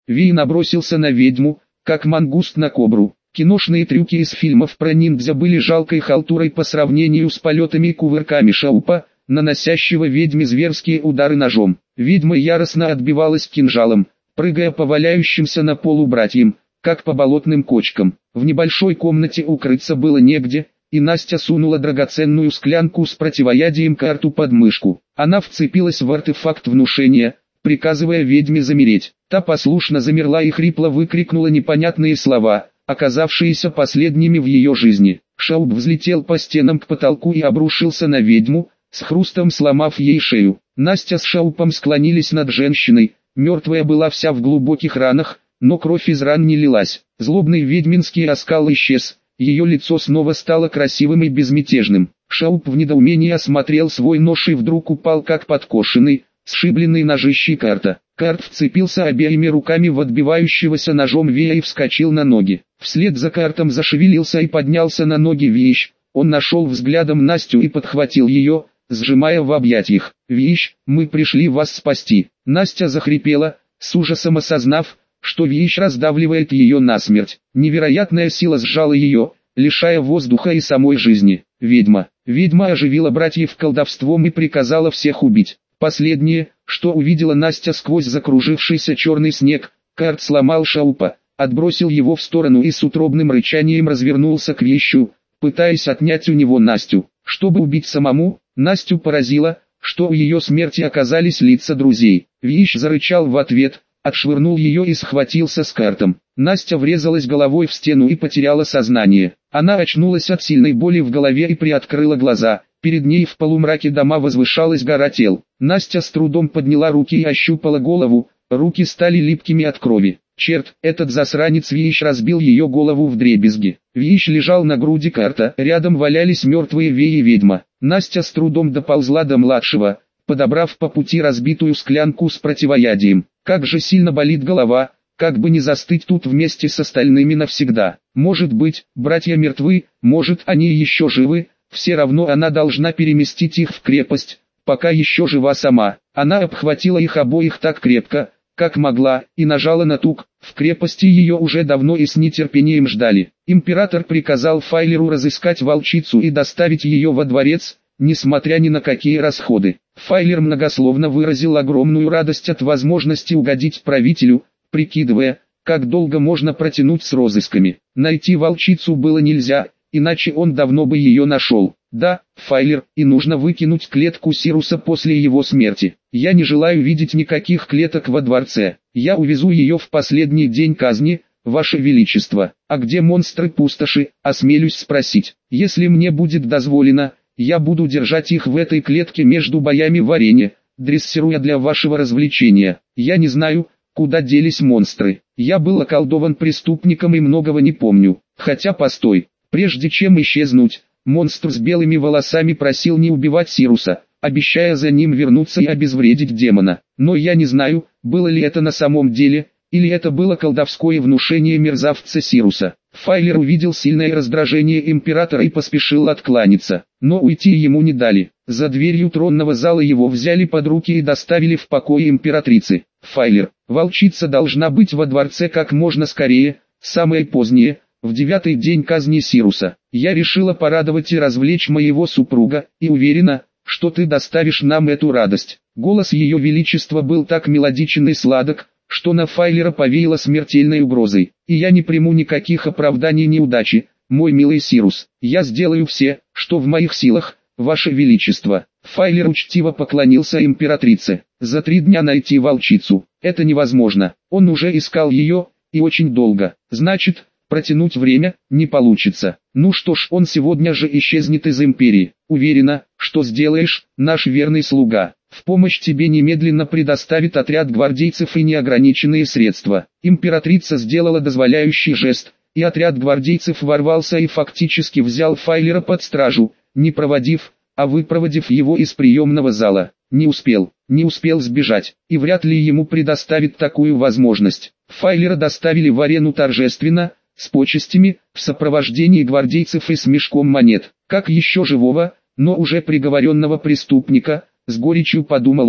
Ви набросился на ведьму, как мангуст на кобру. Киношные трюки из фильмов про ниндзя были жалкой халтурой по сравнению с полетами и кувырками Шаупа, наносящего ведьме зверские удары ножом. Ведьма яростно отбивалась кинжалом, прыгая по валяющимся на полу братьям, как по болотным кочкам. В небольшой комнате укрыться было негде, и Настя сунула драгоценную склянку с противоядием Карту под мышку. Она вцепилась в артефакт внушения, приказывая ведьме замереть. Та послушно замерла и хрипло выкрикнула непонятные слова, оказавшиеся последними в ее жизни. Шауп взлетел по стенам к потолку и обрушился на ведьму, с хрустом сломав ей шею. Настя с Шаупом склонились над женщиной, мертвая была вся в глубоких ранах, но кровь из ран не лилась. Злобный ведьминский оскал исчез, ее лицо снова стало красивым и безмятежным. Шауп в недоумении осмотрел свой нож и вдруг упал как подкошенный, сшибленный ножищей Карта. Карт вцепился обеими руками в отбивающегося ножом Вия и вскочил на ноги. Вслед за Картом зашевелился и поднялся на ноги Виищ. Он нашел взглядом Настю и подхватил ее, сжимая в объятиях. «Виищ, мы пришли вас спасти». Настя захрипела, с ужасом осознав, что Виищ раздавливает ее насмерть. Невероятная сила сжала ее, лишая воздуха и самой жизни. Ведьма оживила братьев колдовством и приказала всех убить. Последнее, что увидела Настя сквозь закружившийся черный снег, Карт сломал Шаупа, отбросил его в сторону и с утробным рычанием развернулся к Виищу, пытаясь отнять у него Настю. Чтобы убить самому, Настю поразило, что у ее смерти оказались лица друзей. Виищ зарычал в ответ, отшвырнул ее и схватился с Картом. Настя врезалась головой в стену и потеряла сознание. Она очнулась от сильной боли в голове и приоткрыла глаза. Перед ней в полумраке дома возвышалась гора тел. Настя с трудом подняла руки и ощупала голову, руки стали липкими от крови. Черт, этот засранец Виищ разбил ее голову вдребезги. Виищ лежал на груди Карта, рядом валялись мертвые Вей и ведьма. Настя с трудом доползла до младшего, подобрав по пути разбитую склянку с противоядием. Как же сильно болит голова, как бы не застыть тут вместе с остальными навсегда. Может быть, братья мертвы, может они еще живы, все равно она должна переместить их в крепость, пока еще жива сама. Она обхватила их обоих так крепко, как могла, и нажала на тук. В крепости ее уже давно и с нетерпением ждали. Император приказал Файлеру разыскать волчицу и доставить ее во дворец, несмотря ни на какие расходы. Файлер многословно выразил огромную радость от возможности угодить правителю, прикидывая, как долго можно протянуть с розысками. Найти волчицу было нельзя, иначе он давно бы ее нашел. Да, Файлер, и нужно выкинуть клетку Сируса после его смерти. Я не желаю видеть никаких клеток во дворце. Я увезу ее в последний день казни, Ваше Величество. А где монстры-пустоши, осмелюсь спросить. Если мне будет дозволено, я буду держать их в этой клетке между боями в арене, дрессируя для вашего развлечения. Я не знаю, куда делись монстры. Я был околдован преступником и многого не помню. Хотя постой, прежде чем исчезнуть, монстр с белыми волосами просил не убивать Сируса, обещая за ним вернуться и обезвредить демона. Но я не знаю, было ли это на самом деле, или это было колдовское внушение мерзавца Сируса. Файлер увидел сильное раздражение императора и поспешил откланяться, но уйти ему не дали. За дверью тронного зала его взяли под руки и доставили в покои императрицы. Файлер, волчица должна быть во дворце как можно скорее, самое позднее, в 9-й день казни Сируса. Я решила порадовать и развлечь моего супруга, и уверена, что ты доставишь нам эту радость. Голос ее величества был так мелодичен и сладок, что на Файлера повеяло смертельной угрозой. И я не приму никаких оправданий неудачи, мой милый Сирус. Я сделаю все, что в моих силах, Ваше Величество. Файлер учтиво поклонился императрице. За 3 дня найти волчицу. Это невозможно. Он уже искал ее, и очень долго. Значит, протянуть время не получится. Ну что ж, он сегодня же исчезнет из империи. Уверена, что сделаешь, наш верный слуга. В помощь тебе немедленно предоставит отряд гвардейцев и неограниченные средства. Императрица сделала дозволяющий жест, и отряд гвардейцев ворвался и фактически взял Файлера под стражу, не проводив, а выпроводив его из приемного зала. Не успел сбежать, и вряд ли ему предоставит такую возможность. Файлера доставили в арену торжественно, с почестями, в сопровождении гвардейцев и с мешком монет. Как еще живого, но уже приговоренного преступника, с горечью подумал он.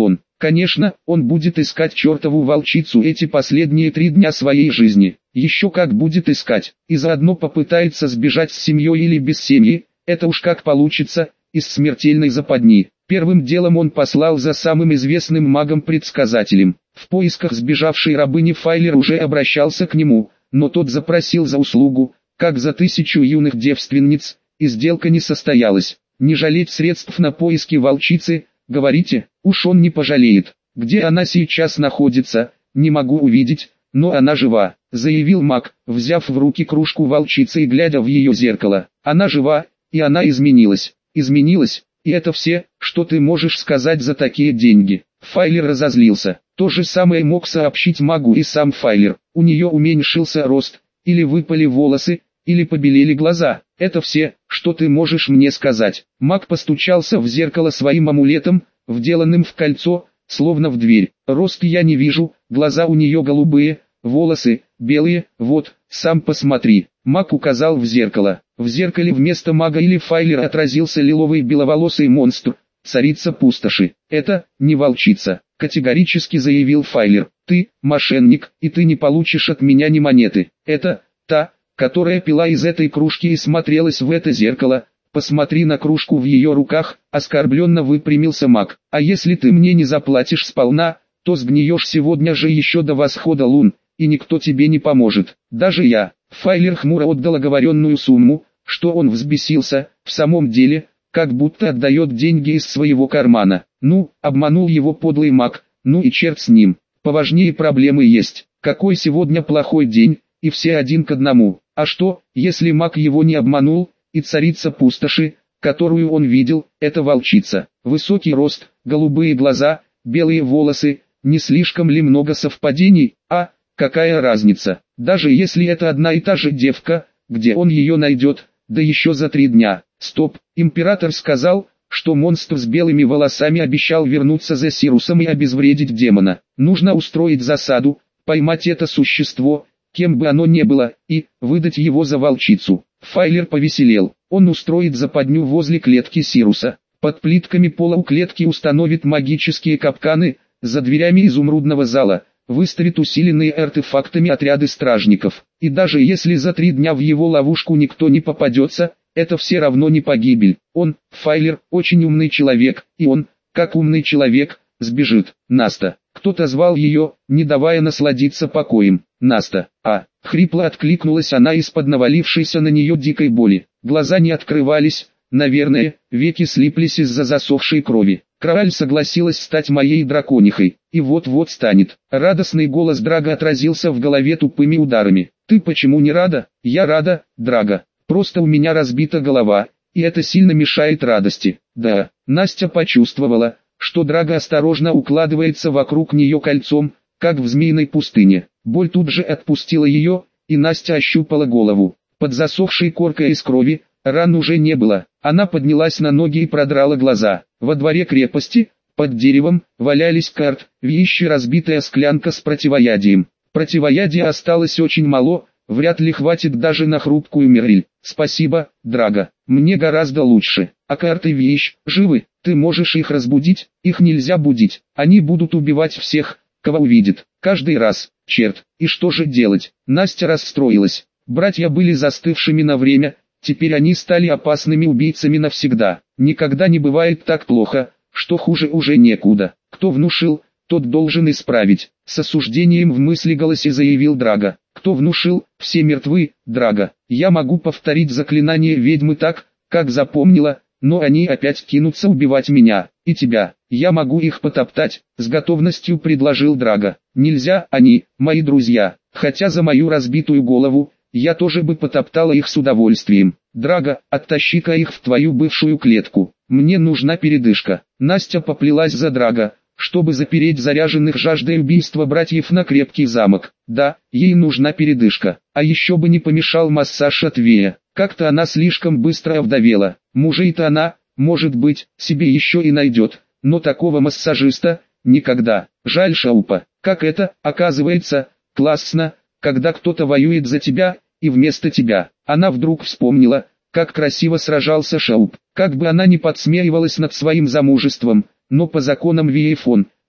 Конечно, он будет искать чертову волчицу эти последние 3 дня своей жизни. Еще как будет искать, и заодно попытается сбежать с семьей или без семьи, это уж как получится, из смертельной западни. Первым делом он послал за самым известным магом-предсказателем. В поисках сбежавшей рабыни Файлер уже обращался к нему, но тот запросил за услугу, как за 1000 юных девственниц, и сделка не состоялась. Не жалеть средств на поиски волчицы, говорите, уж он не пожалеет. Где она сейчас находится, не могу увидеть, но она жива, заявил маг, взяв в руки кружку волчицы и глядя в ее зеркало. Она жива, и она изменилась. Изменилась, и это все, что ты можешь сказать за такие деньги. Файлер разозлился. То же самое мог сообщить магу и сам Файлер. У нее уменьшился рост, или выпали волосы, или побелели глаза. Это все, что ты можешь мне сказать. Маг постучался в зеркало своим амулетом, вделанным в кольцо, словно в дверь. Рост я не вижу, глаза у нее голубые, волосы белые, вот, сам посмотри. Маг указал в зеркало. В зеркале вместо мага или Файлера отразился лиловый беловолосый монстр, царица пустоши. Это не волчица, категорически заявил Файлер. Ты, мошенник, и ты не получишь от меня ни монеты. Это та, которая пила из этой кружки и смотрелась в это зеркало. Посмотри на кружку в ее руках, оскорбленно выпрямился маг. А если ты мне не заплатишь сполна, то сгниешь сегодня же еще до восхода лун, и никто тебе не поможет, даже я. Файлер хмуро отдал оговоренную сумму, что он взбесился, в самом деле, как будто отдает деньги из своего кармана. Ну, обманул его подлый маг, ну и черт с ним, поважнее проблемы есть. Какой сегодня плохой день, и все один к одному. А что, если маг его не обманул, и царица пустоши, которую он видел, это волчица. Высокий рост, голубые глаза, белые волосы, не слишком ли много совпадений, а, какая разница, даже если это одна и та же девка, где он ее найдет, да еще за 3 дня. Стоп, император сказал, что монстр с белыми волосами обещал вернуться за Сирусом и обезвредить демона. Нужно устроить засаду, поймать это существо, кем бы оно ни было, и выдать его за волчицу. Файлер повеселел. Он устроит западню возле клетки Сируса. Под плитками пола у клетки установит магические капканы, за дверями изумрудного зала выставит усиленные артефактами отряды стражников. И даже если за 3 дня в его ловушку никто не попадется, это все равно не погибель. Он, Файлер, очень умный человек, и он, как умный человек, сбежит. Наста. Кто-то звал ее, не давая насладиться покоем. Наста. Хрипло откликнулась она из-под навалившейся на нее дикой боли. Глаза не открывались, наверное, веки слиплись из-за засохшей крови. Крааль согласилась стать моей драконихой, и вот-вот станет. Радостный голос Драга отразился в голове тупыми ударами. Ты почему не рада? Я рада, Драга. Просто у меня разбита голова, и это сильно мешает радости. Да, Настя почувствовала, что Драга осторожно укладывается вокруг нее кольцом, как в змеиной пустыне. Боль тут же отпустила ее, и Настя ощупала голову. Под засохшей коркой из крови, ран уже не было. Она поднялась на ноги и продрала глаза. Во дворе крепости, под деревом, валялись карт, вещи, разбитая склянка с противоядием. Противоядия осталось очень мало, вряд ли хватит даже на хрупкую Мириль. Спасибо, Драга, мне гораздо лучше. А карты вещь, живы, ты можешь их разбудить? Их нельзя будить, они будут убивать всех, кого увидит, каждый раз. Черт, и что же делать? Настя расстроилась. Братья были застывшими на время, теперь они стали опасными убийцами навсегда. Никогда не бывает так плохо, что хуже уже некуда. Кто внушил, тот должен исправить. С осуждением в мысли голосе заявил Драга. Кто внушил, все мертвы, Драга. Я могу повторить заклинание ведьмы так, как запомнила, но они опять кинутся убивать меня, и тебя. Я могу их потоптать, с готовностью предложил Драга. Нельзя, они, мои друзья, хотя за мою разбитую голову, я тоже бы потоптала их с удовольствием. Драга, оттащи-ка их в твою бывшую клетку, мне нужна передышка. Настя поплелась за Драга, чтобы запереть заряженных жаждой убийства братьев на крепкий замок. Да, ей нужна передышка, а еще бы не помешал массаж от Вея. Как-то она слишком быстро овдовела. Мужей-то она, может быть, себе еще и найдет, но такого массажиста, никогда. Жаль Шаупа. Как это, оказывается, классно, когда кто-то воюет за тебя, и вместо тебя. Она вдруг вспомнила, как красиво сражался Шауп. Как бы она ни подсмеивалась над своим замужеством, но по законам Виефон,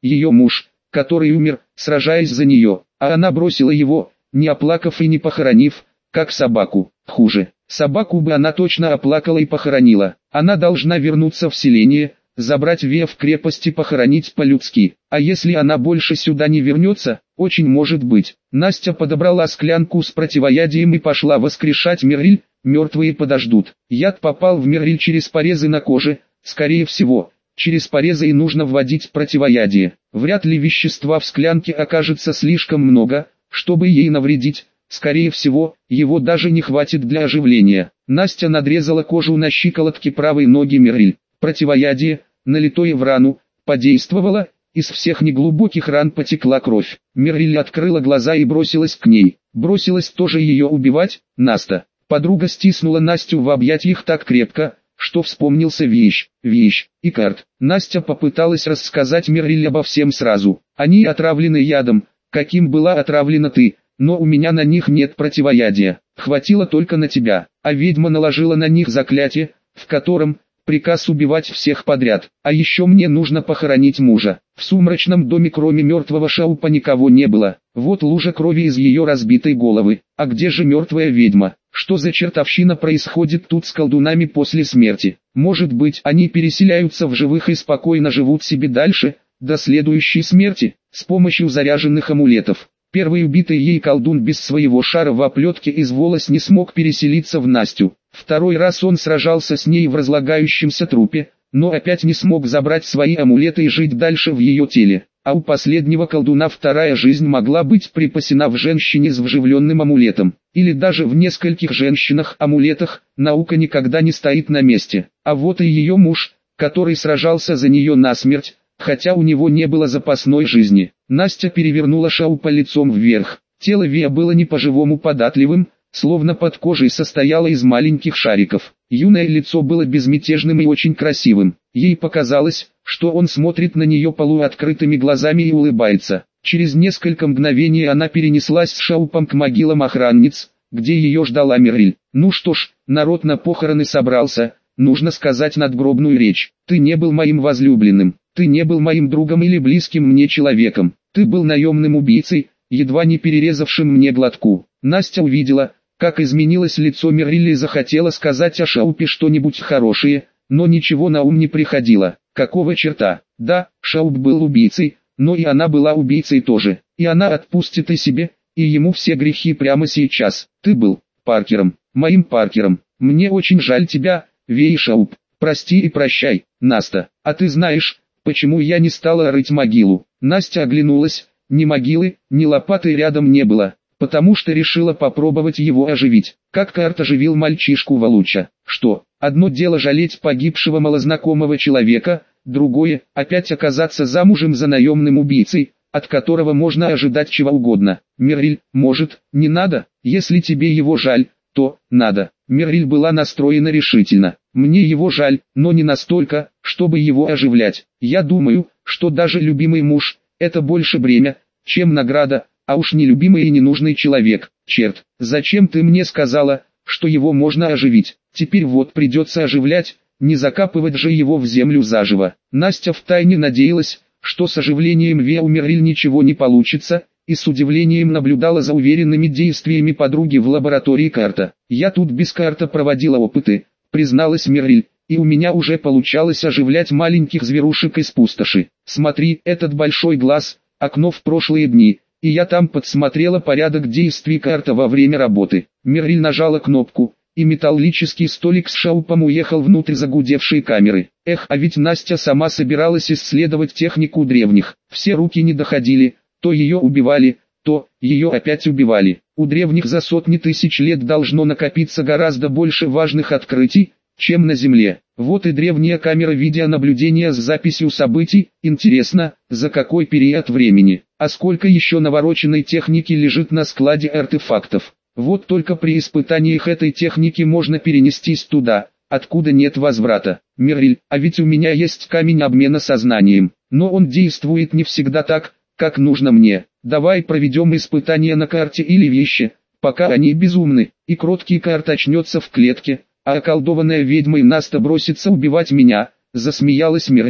ее муж, который умер, сражаясь за нее, а она бросила его, не оплакав и не похоронив, как собаку. Хуже, собаку бы она точно оплакала и похоронила. Она должна вернуться в селение, забрать Вея в крепость и похоронить по-людски. А если она больше сюда не вернется, очень может быть. Настя подобрала склянку с противоядием и пошла воскрешать Мирриль. Мертвые подождут. Яд попал в Мирриль через порезы на коже, скорее всего. Через порезы и нужно вводить противоядие. Вряд ли вещества в склянке окажется слишком много, чтобы ей навредить. Скорее всего, его даже не хватит для оживления. Настя надрезала кожу на щиколотке правой ноги Мирриль. Противоядие, налитое в рану, подействовало, из всех неглубоких ран потекла кровь. Мирриль открыла глаза и бросилась к ней. Бросилась тоже ее убивать, Наста. Подруга стиснула Настю в объятиях так крепко, что вспомнился Вещь и Карт. Настя попыталась рассказать Мирриль обо всем сразу. Они отравлены ядом, каким была отравлена ты, но у меня на них нет противоядия. Хватило только на тебя, а ведьма наложила на них заклятие, в котором приказ убивать всех подряд. А еще мне нужно похоронить мужа. В сумрачном доме кроме мертвого Шаупа никого не было. Вот лужа крови из ее разбитой головы. А где же мертвая ведьма? Что за чертовщина происходит тут с колдунами после смерти? Может быть, они переселяются в живых и спокойно живут себе дальше, до следующей смерти, с помощью заряженных амулетов. Первый убитый ей колдун без своего шара в оплетке из волос не смог переселиться в Настю. Второй раз он сражался с ней в разлагающемся трупе, но опять не смог забрать свои амулеты и жить дальше в ее теле. А у последнего колдуна вторая жизнь могла быть припасена в женщине с вживленным амулетом. Или даже в нескольких женщинах-амулетах, наука никогда не стоит на месте. А вот и ее муж, который сражался за нее насмерть, хотя у него не было запасной жизни. Настя перевернула Шаупа лицом вверх. Тело Вея было не по-живому податливым, словно под кожей состояло из маленьких шариков. Юное лицо было безмятежным и очень красивым. Ей показалось, что он смотрит на нее полуоткрытыми глазами и улыбается. Через несколько мгновений она перенеслась с Шаупом к могилам охранниц, где ее ждала Мирриль. Ну что ж, народ на похороны собрался, нужно сказать надгробную речь. Ты не был моим возлюбленным, ты не был моим другом или близким мне человеком, ты был наемным убийцей, едва не перерезавшим мне глотку. Настя увидела, как изменилось лицо Мирриль и захотела сказать о Шаупе что-нибудь хорошее, но ничего на ум не приходило. Какого черта? Да, Шауп был убийцей, но и она была убийцей тоже. И она отпустит и себе, и ему все грехи прямо сейчас. Ты был Паркером, моим Паркером. Мне очень жаль тебя, Вей Шауп. Прости и прощай, Наста. А ты знаешь, почему я не стала рыть могилу? Настя оглянулась, ни могилы, ни лопаты рядом не было. Потому что решила попробовать его оживить. Как Карт оживил мальчишку Валуча. Что, одно дело жалеть погибшего малознакомого человека, другое – опять оказаться замужем за наемным убийцей, от которого можно ожидать чего угодно. Мирриль, может, не надо? Если тебе его жаль, то надо. Мирриль была настроена решительно. Мне его жаль, но не настолько, чтобы его оживлять. Я думаю, что даже любимый муж – это больше бремя, чем награда. А уж нелюбимый и ненужный человек. Черт, зачем ты мне сказала, что его можно оживить? Теперь вот придется оживлять, не закапывать же его в землю заживо. Настя втайне надеялась, что с оживлением Вея у Мирриль ничего не получится, и с удивлением наблюдала за уверенными действиями подруги в лаборатории Карта. Я тут без Карта проводила опыты, призналась Мирриль, и у меня уже получалось оживлять маленьких зверушек из пустоши. Смотри, этот большой глаз, окно в прошлые дни. И я там подсмотрела порядок действий Карта во время работы. Мирриль нажала кнопку, и металлический столик с Шаупом уехал внутрь загудевшей камеры. Эх, а ведь Настя сама собиралась исследовать технику древних. Все руки не доходили, то ее убивали, то ее опять убивали. У древних за сотни тысяч лет должно накопиться гораздо больше важных открытий, чем на Земле. Вот и древняя камера видеонаблюдения с записью событий. Интересно, за какой период времени? А сколько еще навороченной техники лежит на складе артефактов? Вот только при испытаниях этой техники можно перенестись туда, откуда нет возврата. Мирриль, а ведь у меня есть камень обмена сознанием, но он действует не всегда так, как нужно мне. Давай проведем испытания на Карте или Веще, пока они безумны, и кроткий Карт очнется в клетке, а околдованная ведьмой Наста бросится убивать меня, засмеялась Мирриль.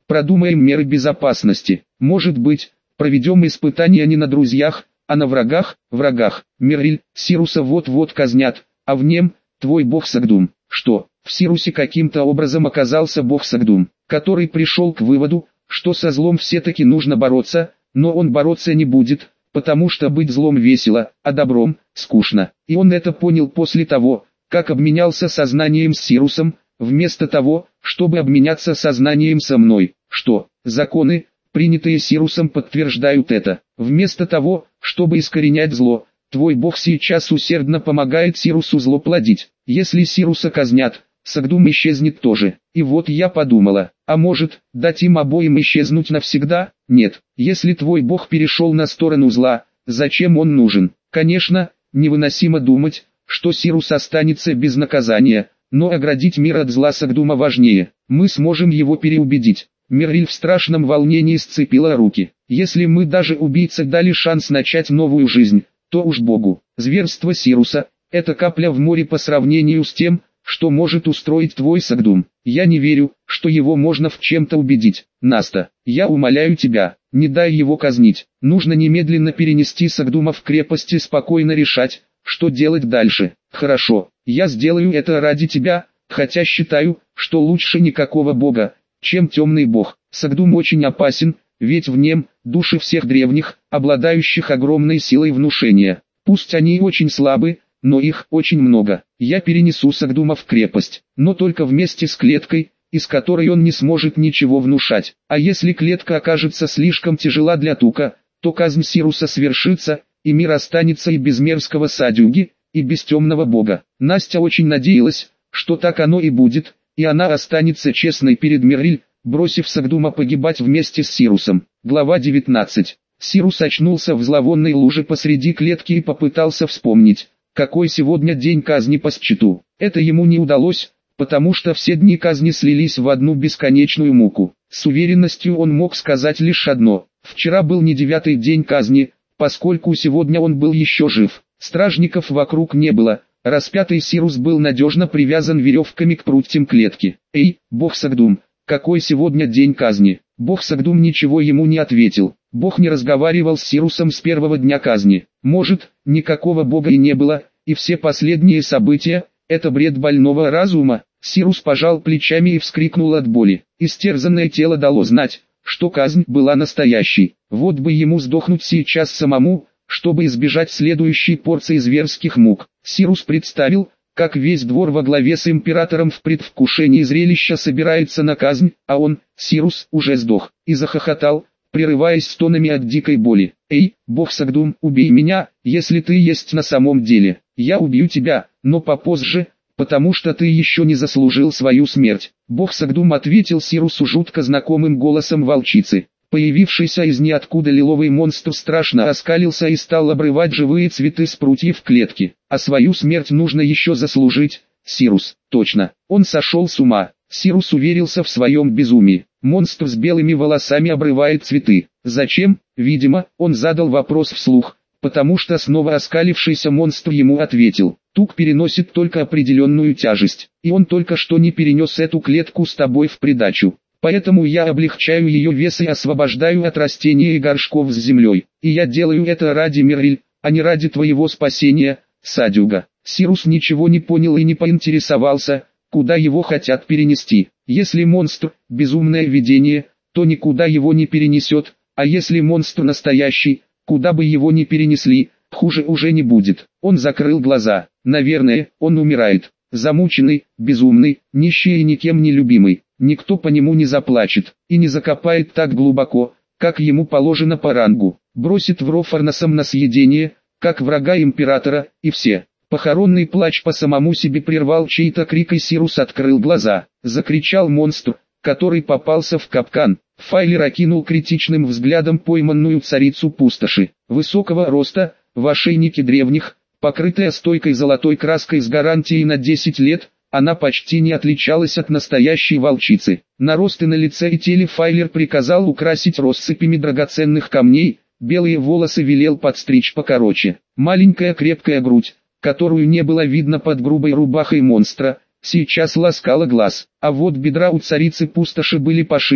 Продумаем меры безопасности. Может быть, проведем испытания не на друзьях, а на врагах. Мерриль, Сируса вот-вот казнят, а в нем твой бог Сагдум. Что, в Сирусе каким-то образом оказался бог Сагдум, который пришел к выводу, что со злом все-таки нужно бороться, но он бороться не будет, потому что быть злом весело, а добром скучно. И он это понял после того, как обменялся сознанием с Сирусом, вместо того, чтобы обменяться сознанием со мной. Что, законы, принятые Сирусом, подтверждают это. Вместо того, чтобы искоренять зло, твой бог сейчас усердно помогает Сирусу зло плодить. Если Сируса казнят, Сагдум исчезнет тоже. И вот я подумала, а может, дать им обоим исчезнуть навсегда? Нет, если твой бог перешел на сторону зла, зачем он нужен? Конечно, невыносимо думать, что Сирус останется без наказания, но оградить мир от зла Сагдума важнее. Мы сможем его переубедить. Мерриль в страшном волнении сцепила руки. Если мы даже убийце дали шанс начать новую жизнь, то уж Богу. Зверство Сируса – это капля в море по сравнению с тем, что может устроить твой Сагдум. Я не верю, что его можно в чем-то убедить. Наста, я умоляю тебя, не дай его казнить. Нужно немедленно перенести Сагдума в крепость и спокойно решать, что делать дальше. Хорошо, я сделаю это ради тебя, хотя считаю, что лучше никакого бога, чем темный бог. Сагдум очень опасен, ведь в нем души всех древних, обладающих огромной силой внушения. Пусть они очень слабы, но их очень много. Я перенесу Сагдума в крепость, но только вместе с клеткой, из которой он не сможет ничего внушать. А если клетка окажется слишком тяжела для Тука, то казнь Сируса свершится, и мир останется и без мерзкого Садюги, и без темного бога. Настя очень надеялась, что так оно и будет, и она останется честной перед Мерриль, бросив Сагдума погибать вместе с Сирусом. Глава 19. Сирус очнулся в зловонной луже посреди клетки и попытался вспомнить, какой сегодня день казни по счету. Это ему не удалось, потому что все дни казни слились в одну бесконечную муку. С уверенностью он мог сказать лишь одно: вчера был не 9-й день казни, поскольку сегодня он был еще жив. Стражников вокруг не было, распятый Сирус был надежно привязан веревками к прутьям клетки. «Эй, бог Сагдум, какой сегодня день казни?» Бог Сагдум ничего ему не ответил. Бог не разговаривал с Сирусом с первого дня казни. Может, никакого бога и не было, и все последние события – это бред больного разума? Сирус пожал плечами и вскрикнул от боли. Истерзанное тело дало знать, что казнь была настоящей. Вот бы ему сдохнуть сейчас самому, чтобы избежать следующей порции зверских мук. Сирус представил, как весь двор во главе с императором в предвкушении зрелища собирается на казнь, а он, Сирус, уже сдох, и захохотал, прерываясь стонами от дикой боли. «Эй, бог Сагдум, убей меня, если ты есть на самом деле. Я убью тебя, но попозже, потому что ты еще не заслужил свою смерть». Бог Сагдум ответил Сирусу жутко знакомым голосом волчицы. Появившийся из ниоткуда лиловый монстр страшно оскалился и стал обрывать живые цветы с прутьев клетки. А свою смерть нужно еще заслужить, Сирус. Точно, он сошел с ума. Сирус уверился в своем безумии. Монстр с белыми волосами обрывает цветы. Зачем? Видимо, он задал вопрос вслух, потому что снова оскалившийся монстр ему ответил: Тук переносит только определенную тяжесть, и он только что не перенес эту клетку с тобой в придачу. Поэтому я облегчаю ее вес и освобождаю от растений и горшков с землей. И я делаю это ради Мерриль, а не ради твоего спасения, Садюга. Сирус ничего не понял и не поинтересовался, куда его хотят перенести. Если монстр – безумное видение, то никуда его не перенесет, а если монстр настоящий, куда бы его ни перенесли, хуже уже не будет. Он закрыл глаза. Наверное, он умирает. Замученный, безумный, нищий и никем не любимый. Никто по нему не заплачет и не закопает так глубоко, как ему положено по рангу. Бросит в ров Фарнасом на съедение, как врага императора, и все. Похоронный плач по самому себе прервал чей-то крик, и Сирус открыл глаза. Закричал монстр, который попался в капкан. Файлер окинул критичным взглядом пойманную царицу пустоши. Высокого роста, в ошейнике древних, покрытая стойкой золотой краской с гарантией на 10 лет, она почти не отличалась от настоящей волчицы. Наросты на лице и теле Файлер приказал украсить россыпями драгоценных камней, белые волосы велел подстричь покороче. Маленькая крепкая грудь, которую не было видно под грубой рубахой монстра, сейчас ласкала глаз. А вот бедра у царицы пустоши были пошире,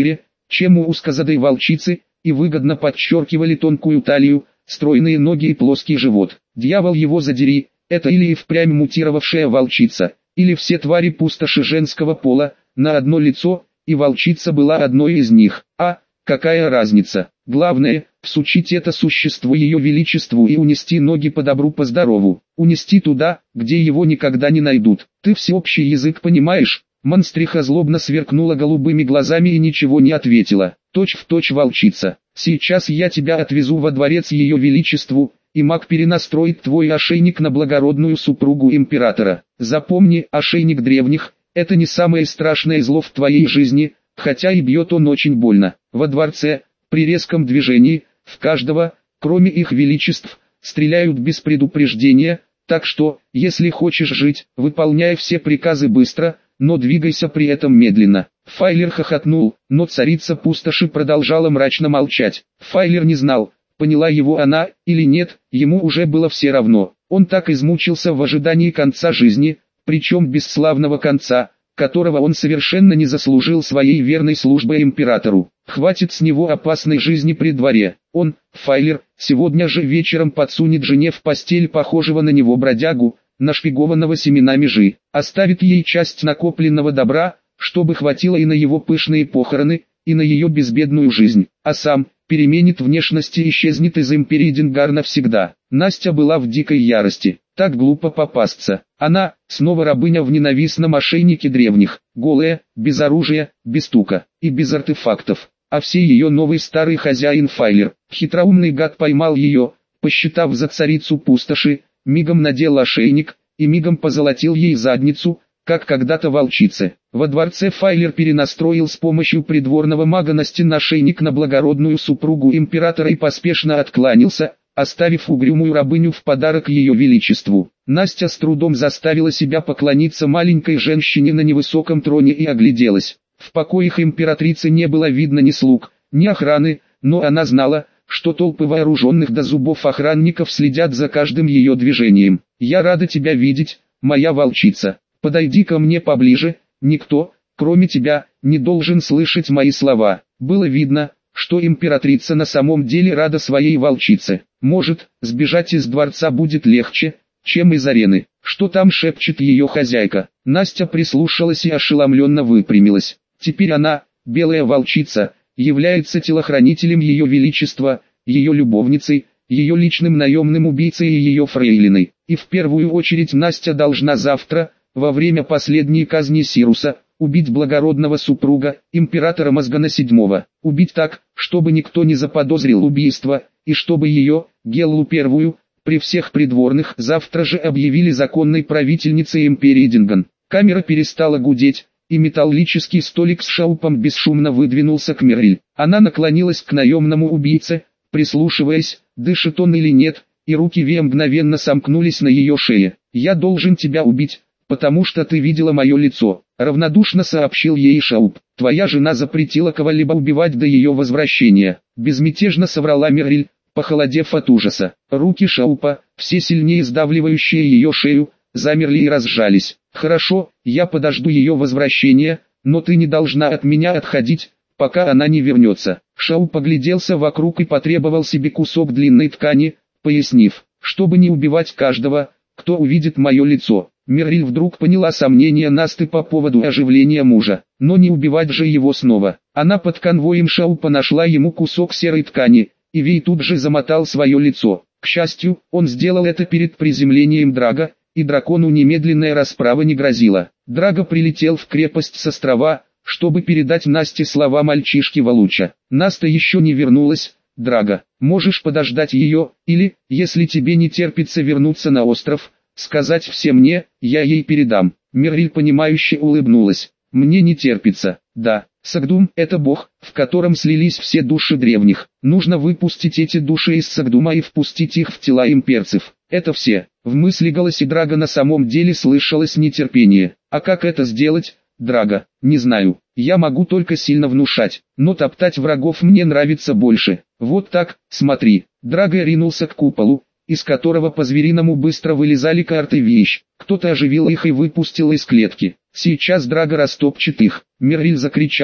чем у узкозадой волчицы, и выгодно подчеркивали тонкую талию, стройные ноги и плоский живот. Дьявол его задери, это или и впрямь мутировавшая волчица, или все твари пустоши женского пола, на одно лицо, и волчица была одной из них. А, какая разница? Главное, всучить это существо ее величеству и унести ноги по добру по здорову. Унести туда, где его никогда не найдут. Ты всеобщий язык понимаешь? Монстриха злобно сверкнула голубыми глазами и ничего не ответила. Точь в точь волчица. Сейчас я тебя отвезу во дворец ее величеству, и маг перенастроит твой ошейник на благородную супругу императора. Запомни, ошейник древних – это не самое страшное зло в твоей жизни, хотя и бьет он очень больно. Во дворце, при резком движении, в каждого, кроме их величеств, стреляют без предупреждения, так что, если хочешь жить, выполняй все приказы быстро, но двигайся при этом медленно. Файлер хохотнул, но царица пустоши продолжала мрачно молчать. Файлер не знал, поняла его она или нет, ему уже было все равно. Он так измучился в ожидании конца жизни, причем бесславного конца, которого он совершенно не заслужил своей верной службой императору. Хватит с него опасной жизни при дворе. Он, Файлер, сегодня же вечером подсунет жене в постель похожего на него бродягу, нашпигованного семенами жи, оставит ей часть накопленного добра, чтобы хватило и на его пышные похороны, и на ее безбедную жизнь, а сам переменит внешность и исчезнет из империи Дингар навсегда. Настя была в дикой ярости. Так глупо попасться. Она, снова рабыня в ненавистном ошейнике древних, голая, без оружия, без стука и без артефактов. А все ее новый старый хозяин Файлер, хитроумный гад, поймал ее, посчитав за царицу пустоши, мигом надел ошейник и мигом позолотил ей задницу, как когда-то волчице. Во дворце Файлер перенастроил с помощью придворного мага Настин ошейник на благородную супругу императора и поспешно откланялся, оставив угрюмую рабыню в подарок ее величеству. Настя с трудом заставила себя поклониться маленькой женщине на невысоком троне и огляделась. В покоях императрицы не было видно ни слуг, ни охраны, но она знала, что толпы вооруженных до зубов охранников следят за каждым ее движением. «Я рада тебя видеть, моя волчица. Подойди ко мне поближе, никто, кроме тебя, не должен слышать мои слова». Было видно, что императрица на самом деле рада своей волчице. Может, сбежать из дворца будет легче, чем из арены. Что там шепчет ее хозяйка? Настя прислушалась и ошеломленно выпрямилась. Теперь она, белая волчица, является телохранителем ее величества, ее любовницей, ее личным наемным убийцей и ее фрейлиной. И в первую очередь Настя должна завтра, во время последней казни Сируса, убить благородного супруга, императора Мазгана VII. Убить так, чтобы никто не заподозрил убийство, и чтобы ее, Геллу I, при всех придворных завтра же объявили законной правительницей империи Динган. Камера перестала гудеть, и металлический столик с Шаупом бесшумно выдвинулся к Мирриль. Она наклонилась к наемному убийце, прислушиваясь, дышит он или нет, и руки Ве мгновенно сомкнулись на ее шее. «Я должен тебя убить, потому что ты видела мое лицо», — равнодушно сообщил ей Шауп. «Твоя жена запретила кого-либо убивать до ее возвращения», — безмятежно соврала Мирриль, похолодев от ужаса. Руки Шаупа, все сильнее сдавливающие ее шею, замерли и разжались. «Хорошо, я подожду ее возвращения, но ты не должна от меня отходить, пока она не вернется». Шауп погляделся вокруг и потребовал себе кусок длинной ткани, пояснив, чтобы не убивать каждого, кто увидит мое лицо. Мирриль вдруг поняла сомнения Насты по поводу оживления мужа, но не убивать же его снова. Она под конвоем Шаупа нашла ему кусок серой ткани, и Вей тут же замотал свое лицо. К счастью, он сделал это перед приземлением Драга, и дракону немедленная расправа не грозила. Драго прилетел в крепость с острова, чтобы передать Насте слова мальчишки Валуча. «Наста еще не вернулась, Драго, можешь подождать ее, или, если тебе не терпится вернуться на остров, сказать все мне, я ей передам». Мирриль понимающе улыбнулась. «Мне не терпится, да. Сагдум – это бог, в котором слились все души древних. Нужно выпустить эти души из Сагдума и впустить их в тела имперцев. Это все». В мысли голосе Драга на самом деле слышалось нетерпение. «А как это сделать, Драго? Не знаю. Я могу только сильно внушать, но топтать врагов мне нравится больше. Вот так, смотри». Драго ринулся к куполу, из которого по-звериному быстро вылезали карты вещь. Кто-то оживил их и выпустил из клетки. Сейчас Драго растопчет их. Мирриль закричала,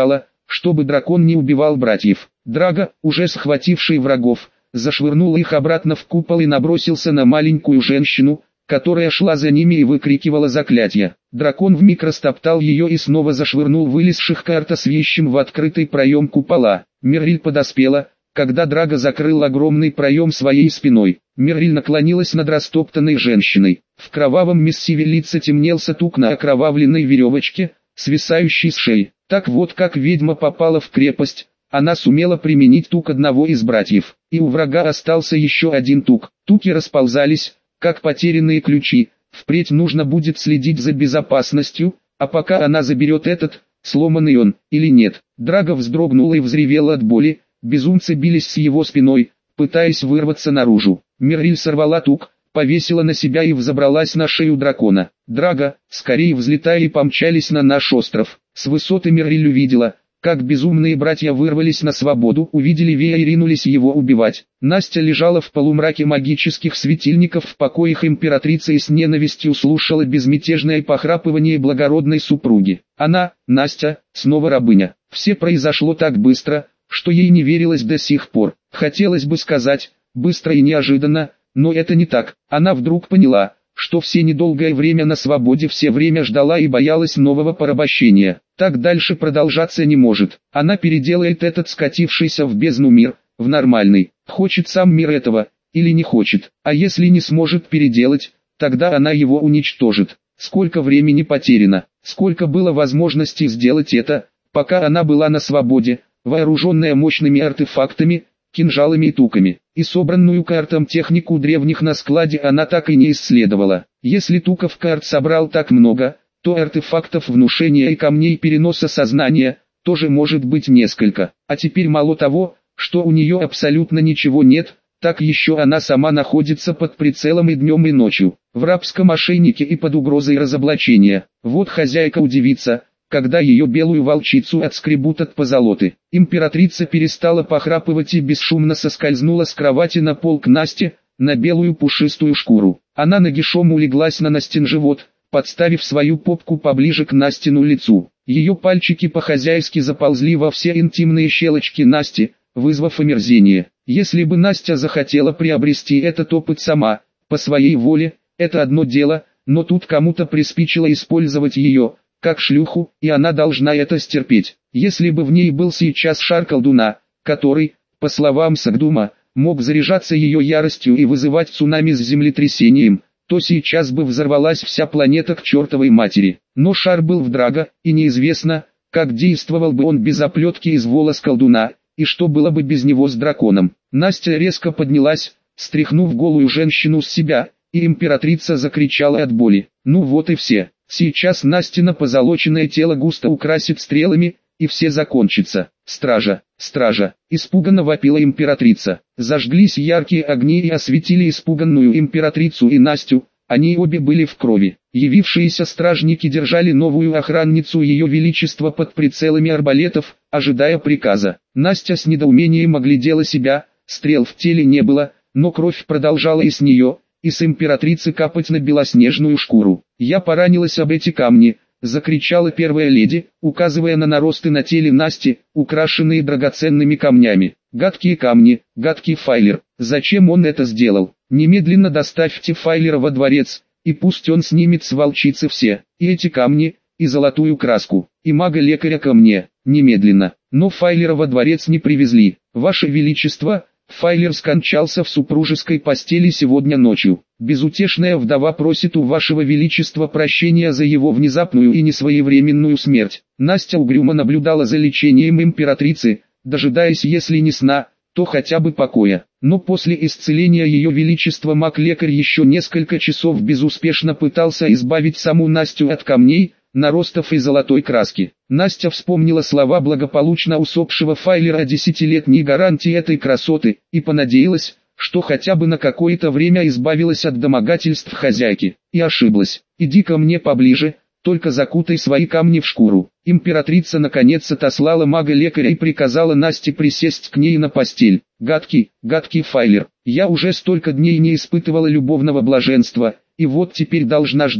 чтобы дракон не убивал братьев. Драго, уже схвативший врагов, зашвырнул их обратно в купол и набросился на маленькую женщину, которая шла за ними и выкрикивала заклятия. Дракон вмиг растоптал ее и снова зашвырнул вылезших карта с вещим в открытый проем купола. Мирриль подоспела, когда Драго закрыл огромный проем своей спиной. Мирриль наклонилась над растоптанной женщиной. В кровавом месиве лица темнелся тук на окровавленной веревочке, свисающей с шеи. Так вот как ведьма попала в крепость, она сумела применить тук одного из братьев. И у врага остался еще один тук. Туки расползались, как потерянные ключи. Впредь нужно будет следить за безопасностью, а пока она заберет этот, сломанный он, или нет. Драго вздрогнула и взревела от боли, безумцы бились с его спиной, пытаясь вырваться наружу. Мирриль сорвала тук, повесила на себя и взобралась на шею дракона. Драго, скорее взлетай, и помчались на наш остров. С высоты Мирриль увидела, как безумные братья вырвались на свободу, увидели Вея и ринулись его убивать. Настя лежала в полумраке магических светильников в покоях императрицы и с ненавистью слушала безмятежное похрапывание благородной супруги. Она, Настя, снова рабыня. Все произошло так быстро, что ей не верилось до сих пор. Хотелось бы сказать, быстро и неожиданно, но это не так. Она вдруг поняла, что все недолгое время на свободе все время ждала и боялась нового порабощения. Так дальше продолжаться не может. Она переделает этот скатившийся в бездну мир, в нормальный. Хочет сам мир этого, или не хочет. А если не сможет переделать, тогда она его уничтожит. Сколько времени потеряно, сколько было возможностей сделать это, пока она была на свободе, вооруженная мощными артефактами, кинжалами и туками. И собранную картам технику древних на складе она так и не исследовала. Если туков карт собрал так много, то артефактов внушения и камней переноса сознания тоже может быть несколько. А теперь мало того, что у нее абсолютно ничего нет, так еще она сама находится под прицелом и днем и ночью, в рабском ошейнике и под угрозой разоблачения. Вот хозяйка удивится, когда ее белую волчицу отскребут от позолоты. Императрица перестала похрапывать и бесшумно соскользнула с кровати на пол к Насте, на белую пушистую шкуру. Она нагишом улеглась на Настин живот, подставив свою попку поближе к Настину лицу. Ее пальчики по-хозяйски заползли во все интимные щелочки Насти, вызвав омерзение. Если бы Настя захотела приобрести этот опыт сама, по своей воле, это одно дело, но тут кому-то приспичило использовать ее, как шлюху, и она должна это стерпеть. Если бы в ней был сейчас шар колдуна, который, по словам Сагдума, мог заряжаться ее яростью и вызывать цунами с землетрясением, то сейчас бы взорвалась вся планета к чертовой матери. Но шар был в Драго, и неизвестно, как действовал бы он без оплетки из волос колдуна, и что было бы без него с драконом. Настя резко поднялась, стряхнув голую женщину с себя, и императрица закричала от боли. Ну вот и все. Сейчас Настина позолоченное тело густо украсит стрелами, и все закончится. Стража, стража, испуганно вопила императрица. Зажглись яркие огни и осветили испуганную императрицу и Настю, они обе были в крови. Явившиеся стражники держали новую охранницу Ее Величества под прицелами арбалетов, ожидая приказа. Настя с недоумением оглядела себя, стрел в теле не было, но кровь продолжала и с нее, и с императрицы капать на белоснежную шкуру. «Я поранилась об эти камни», — закричала первая леди, указывая на наросты на теле Насти, украшенные драгоценными камнями. «Гадкие камни, гадкий Файлер, зачем он это сделал? Немедленно доставьте Файлера во дворец, и пусть он снимет с волчицы все, и эти камни, и золотую краску, и мага-лекаря ко мне, немедленно». Но Файлера во дворец не привезли. «Ваше Величество», Файлер скончался в супружеской постели сегодня ночью. Безутешная вдова просит у вашего величества прощения за его внезапную и несвоевременную смерть. Настя угрюмо наблюдала за лечением императрицы, дожидаясь если не сна, то хотя бы покоя. Но после исцеления ее величества маг-лекарь еще несколько часов безуспешно пытался избавить саму Настю от камней, наростов и золотой краски. Настя вспомнила слова благополучно усопшего Файлера о 10-летней гарантии этой красоты, и понадеялась, что хотя бы на какое-то время избавилась от домогательств хозяйки. И ошиблась. «Иди ко мне поближе, только закутай свои камни в шкуру». Императрица наконец отослала мага-лекаря и приказала Насте присесть к ней на постель. «Гадкий, гадкий Файлер, я уже столько дней не испытывала любовного блаженства, и вот теперь должна ждать,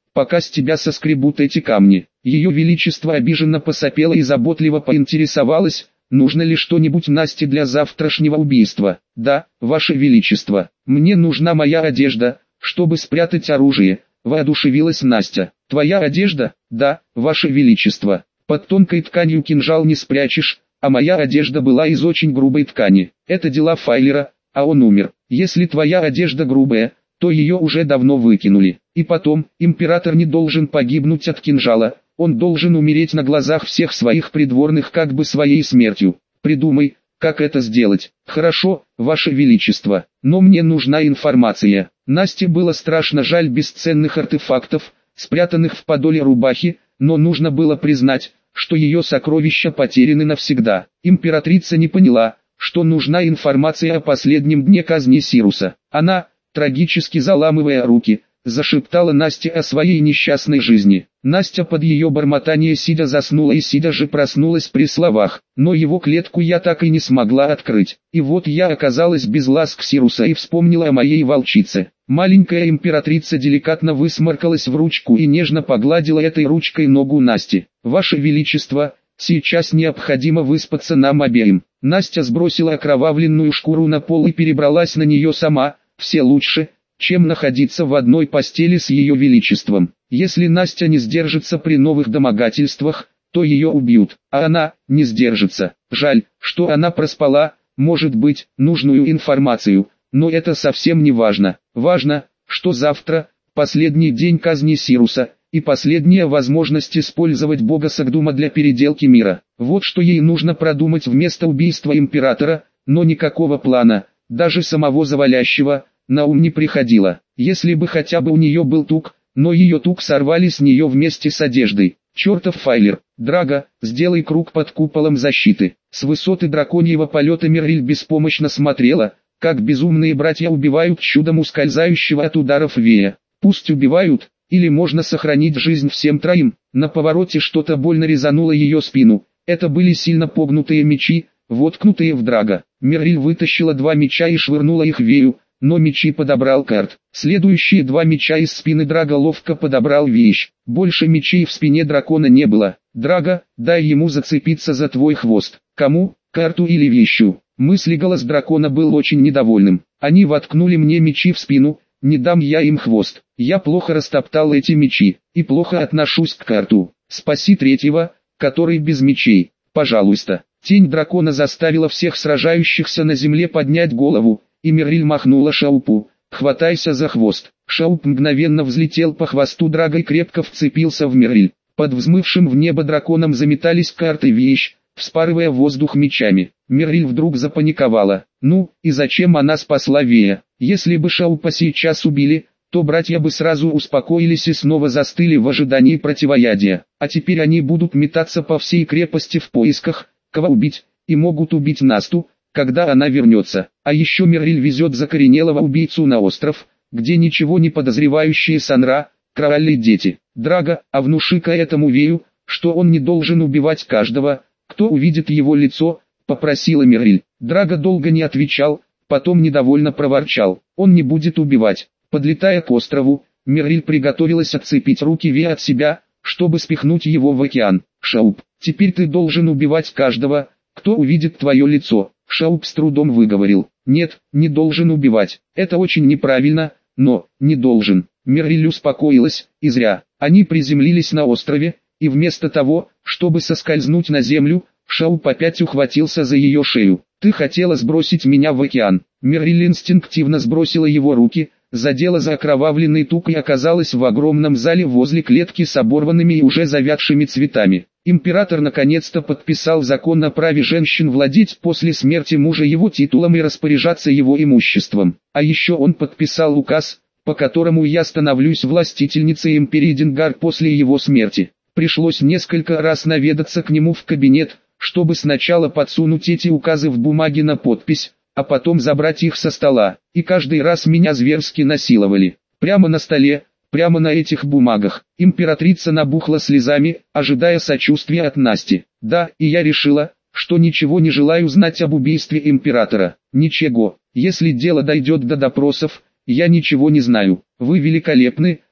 пока с тебя соскребут эти камни». Ее Величество обиженно посопело и заботливо поинтересовалось, нужно ли что-нибудь Насте для завтрашнего убийства. «Да, Ваше Величество, мне нужна моя одежда, чтобы спрятать оружие», — воодушевилась Настя. «Твоя одежда?» «Да, Ваше Величество. Под тонкой тканью кинжал не спрячешь, а моя одежда была из очень грубой ткани. Это дела Файлера, а он умер. Если твоя одежда грубая, то ее уже давно выкинули. И потом, император не должен погибнуть от кинжала, он должен умереть на глазах всех своих придворных как бы своей смертью. Придумай, как это сделать». «Хорошо, Ваше Величество, но мне нужна информация». Насте было страшно жаль бесценных артефактов, спрятанных в подоле рубахи, но нужно было признать, что ее сокровища потеряны навсегда. Императрица не поняла, что нужна информация о последнем дне казни Сируса. Она, трагически заламывая руки, зашептала Насте о своей несчастной жизни. Настя под ее бормотание сидя заснула и сидя же проснулась при словах: «Но его клетку я так и не смогла открыть. И вот я оказалась без ласк Сируса и вспомнила о моей волчице». Маленькая императрица деликатно высморкалась в ручку и нежно погладила этой ручкой ногу Насти. «Ваше Величество, сейчас необходимо выспаться нам обеим». Настя сбросила окровавленную шкуру на пол и перебралась на нее сама. Все лучше, чем находиться в одной постели с ее величеством. Если Настя не сдержится при новых домогательствах, то ее убьют, а она не сдержится. Жаль, что она проспала, может быть, нужную информацию, но это совсем не важно. Важно, что завтра, последний день казни Сируса, и последняя возможность использовать бога Сагдума для переделки мира. Вот что ей нужно продумать вместо убийства императора, но никакого плана, даже самого завалящего, на ум не приходило. Если бы хотя бы у нее был тук, но ее тук сорвали с нее вместе с одеждой. «Чертов Файлер, Драго, сделай круг под куполом защиты». С высоты драконьего полета Мерлиль беспомощно смотрела, как безумные братья убивают чудом ускользающего от ударов Вея. Пусть убивают, или можно сохранить жизнь всем троим. На повороте что-то больно резануло ее спину. Это были сильно погнутые мечи, воткнутые в Драго. Мерлиль вытащила 2 меча и швырнула их Вею, но мечи подобрал Карт. Следующие 2 меча из спины Драго ловко подобрал Вещь. Больше мечей в спине дракона не было. «Драго, дай ему зацепиться за твой хвост». «Кому? Карту или Вещу?» Мысли голос дракона был очень недовольным. «Они воткнули мне мечи в спину, не дам я им хвост. Я плохо растоптал эти мечи, и плохо отношусь к Карту. Спаси третьего, который без мечей, пожалуйста». Тень дракона заставила всех сражающихся на земле поднять голову, и Мерлиль махнула Шаупу: «Хватайся за хвост». Шауп мгновенно взлетел по хвосту Драго и крепко вцепился в Мерлиль. Под взмывшим в небо драконом заметались Карт и Вещь, вспарывая воздух мечами. Мерлиль вдруг запаниковала. Ну, и зачем она спасла Вея? Если бы Шаупа сейчас убили, то братья бы сразу успокоились и снова застыли в ожидании противоядия. А теперь они будут метаться по всей крепости в поисках, кого убить, и могут убить Насту, когда она вернется. А еще Мерлиль везет закоренелого убийцу на остров, где ничего не подозревающие Санра, Краалли дети. Драго, а внуши-ка этому Вею, что он не должен убивать каждого, кто увидит его лицо, попросила Мерлиль. Драго долго не отвечал, потом недовольно проворчал: «Он не будет убивать». Подлетая к острову, Мерлиль приготовилась отцепить руки Вея от себя, чтобы спихнуть его в океан. «Шауп, теперь ты должен убивать каждого, кто увидит твое лицо». Шауп с трудом выговорил: «Нет, не должен убивать. Это очень неправильно, но не должен». Мерлиль успокоилась, и зря. Они приземлились на острове, и вместо того, чтобы соскользнуть на землю, Шауп опять ухватился за ее шею. «Ты хотела сбросить меня в океан». Мерлиль инстинктивно сбросила его руки, задела за окровавленный тук и оказалась в огромном зале возле клетки с оборванными и уже завядшими цветами. Император наконец-то подписал закон о праве женщин владеть после смерти мужа его титулом и распоряжаться его имуществом. А еще он подписал указ, по которому я становлюсь властительницей империи Дингар после его смерти. Пришлось несколько раз наведаться к нему в кабинет, чтобы сначала подсунуть эти указы в бумаги на подпись, а потом забрать их со стола. И каждый раз меня зверски насиловали. Прямо на столе, прямо на этих бумагах. Императрица набухла слезами, ожидая сочувствия от Насти. Да, и я решила, что ничего не желаю знать об убийстве императора. Ничего, если дело дойдет до допросов, я ничего не знаю. Вы великолепны,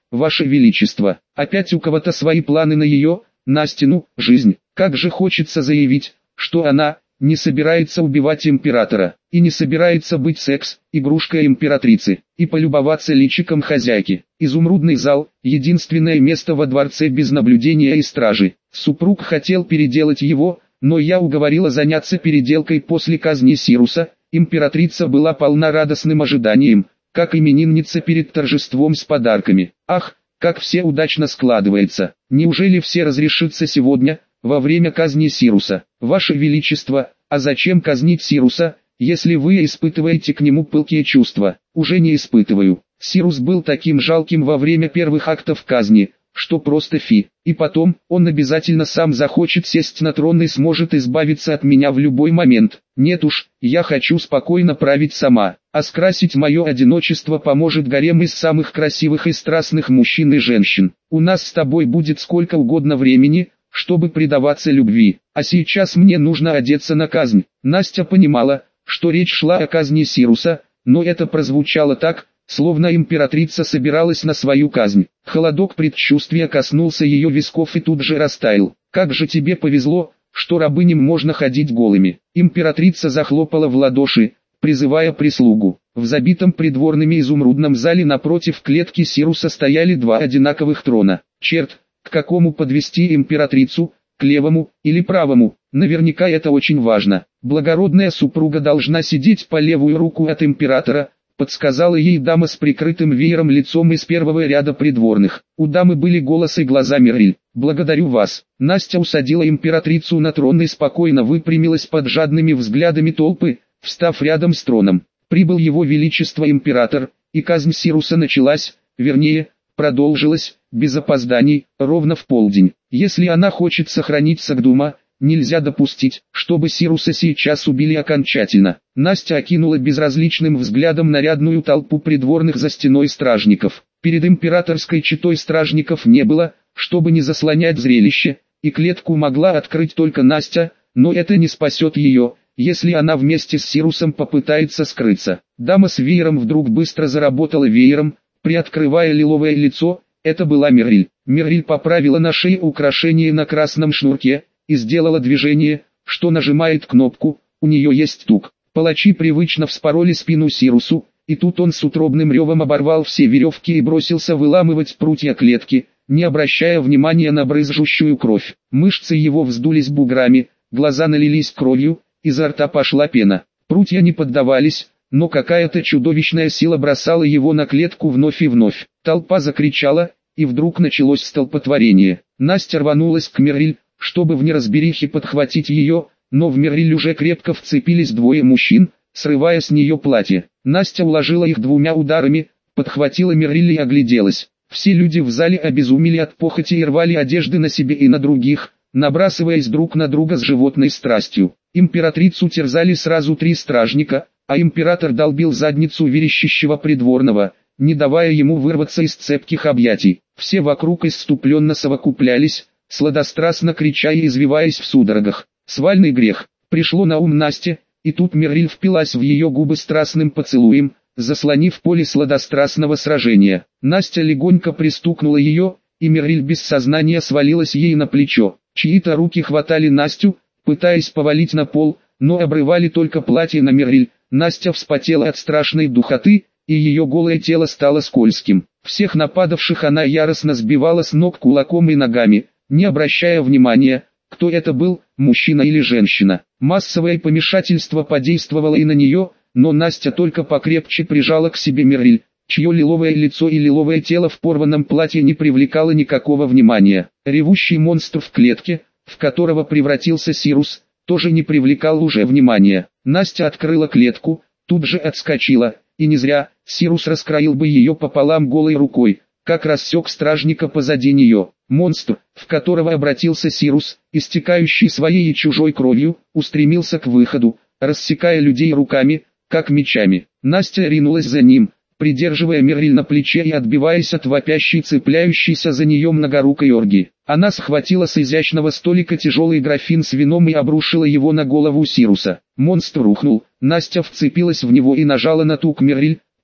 Ваше Величество. Опять у кого-то свои планы на ее, Настину, жизнь. Как же хочется заявить, что она не собирается убивать императора, и не собирается быть секс-игрушкой императрицы, и полюбоваться личиком хозяйки. Изумрудный зал – единственное место во дворце без наблюдения и стражи. Супруг хотел переделать его, но я уговорила заняться переделкой после казни Сируса. Императрица была полна радостным ожиданием, как именинница перед торжеством с подарками. Ах, как все удачно складывается. Неужели все разрешится сегодня, во время казни Сируса? Ваше Величество, а зачем казнить Сируса, если вы испытываете к нему пылкие чувства? Уже не испытываю. Сирус был таким жалким во время первых актов казни, что просто фи. И потом, он обязательно сам захочет сесть на трон и сможет избавиться от меня в любой момент. Нет уж, я хочу спокойно править сама. А скрасить мое одиночество поможет гарем из самых красивых и страстных мужчин и женщин. У нас с тобой будет сколько угодно времени, чтобы предаваться любви. А сейчас мне нужно одеться на казнь. Настя понимала, что речь шла о казни Сируса, но это прозвучало так, словно императрица собиралась на свою казнь. Холодок предчувствия коснулся ее висков и тут же растаял. «Как же тебе повезло, что рабыням можно ходить голыми». Императрица захлопала в ладоши, призывая прислугу. В забитом придворными изумрудном зале напротив клетки Сируса стояли два одинаковых трона. Черт, к какому подвести императрицу, к левому или правому? Наверняка это очень важно. Благородная супруга должна сидеть по левую руку от императора, подсказала ей дама с прикрытым веером лицом из первого ряда придворных. У дамы были голос и глаза Мирриль. «Благодарю вас». Настя усадила императрицу на трон и спокойно выпрямилась под жадными взглядами толпы, встав рядом с троном. Прибыл его величество император, и казнь Сируса началась, вернее, продолжилась, без опозданий, ровно в полдень. Если она хочет сохранить Сагдума, нельзя допустить, чтобы Сируса сейчас убили окончательно. Настя окинула безразличным взглядом нарядную толпу придворных за стеной стражников. Перед императорской четой стражников не было, чтобы не заслонять зрелище, и клетку могла открыть только Настя, но это не спасет ее, если она вместе с Сирусом попытается скрыться. Дама с веером вдруг быстро заработала веером, приоткрывая лиловое лицо. Это была Мирриль. Мирриль поправила на шее украшение на красном шнурке и сделала движение, что нажимает кнопку. У нее есть тук. Палачи привычно вспороли спину Сирусу, и тут он с утробным ревом оборвал все веревки и бросился выламывать прутья клетки, не обращая внимания на брызжущую кровь. Мышцы его вздулись буграми, глаза налились кровью, изо рта пошла пена. Прутья не поддавались, но какая-то чудовищная сила бросала его на клетку вновь и вновь. Толпа закричала, и вдруг началось столпотворение. Настя рванулась к Мирриль, чтобы в неразберихе подхватить ее, но в Мирриль уже крепко вцепились двое мужчин, срывая с нее платье. Настя уложила их двумя ударами, подхватила Мирриль и огляделась. Все люди в зале обезумели от похоти и рвали одежды на себе и на других, набрасываясь друг на друга с животной страстью. Императрицу терзали сразу 3 стражника, а император долбил задницу верещащего придворного, не давая ему вырваться из цепких объятий. Все вокруг исступленно совокуплялись, сладострастно крича и извиваясь в судорогах. Свальный грех. Пришло на ум Насте, и тут Мирриль впилась в ее губы страстным поцелуем, заслонив поле сладострастного сражения. Настя легонько пристукнула ее, и Мирриль без сознания свалилась ей на плечо. Чьи-то руки хватали Настю, пытаясь повалить на пол, но обрывали только платье на Мирриль. Настя вспотела от страшной духоты, и ее голое тело стало скользким. Всех нападавших она яростно сбивала с ног кулаком и ногами, не обращая внимания, кто это был, мужчина или женщина. Массовое помешательство подействовало и на нее, но Настя только покрепче прижала к себе Мирриль, чье лиловое лицо и лиловое тело в порванном платье не привлекало никакого внимания. Ревущий монстр в клетке, в которого превратился Сирус, тоже не привлекал уже внимания. Настя открыла клетку, тут же отскочила, и не зря, Сирус раскроил бы ее пополам голой рукой, как рассек стражника позади нее. Монстр, в которого обратился Сирус, истекающий своей и чужой кровью, устремился к выходу, рассекая людей руками, как мечами. Настя ринулась за ним, придерживая Мирриль на плече и отбиваясь от вопящей цепляющейся за нее многорукой орги. Она схватила с изящного столика тяжелый графин с вином и обрушила его на голову Сируса. Монстр рухнул, Настя вцепилась в него и нажала на тук Мирриль,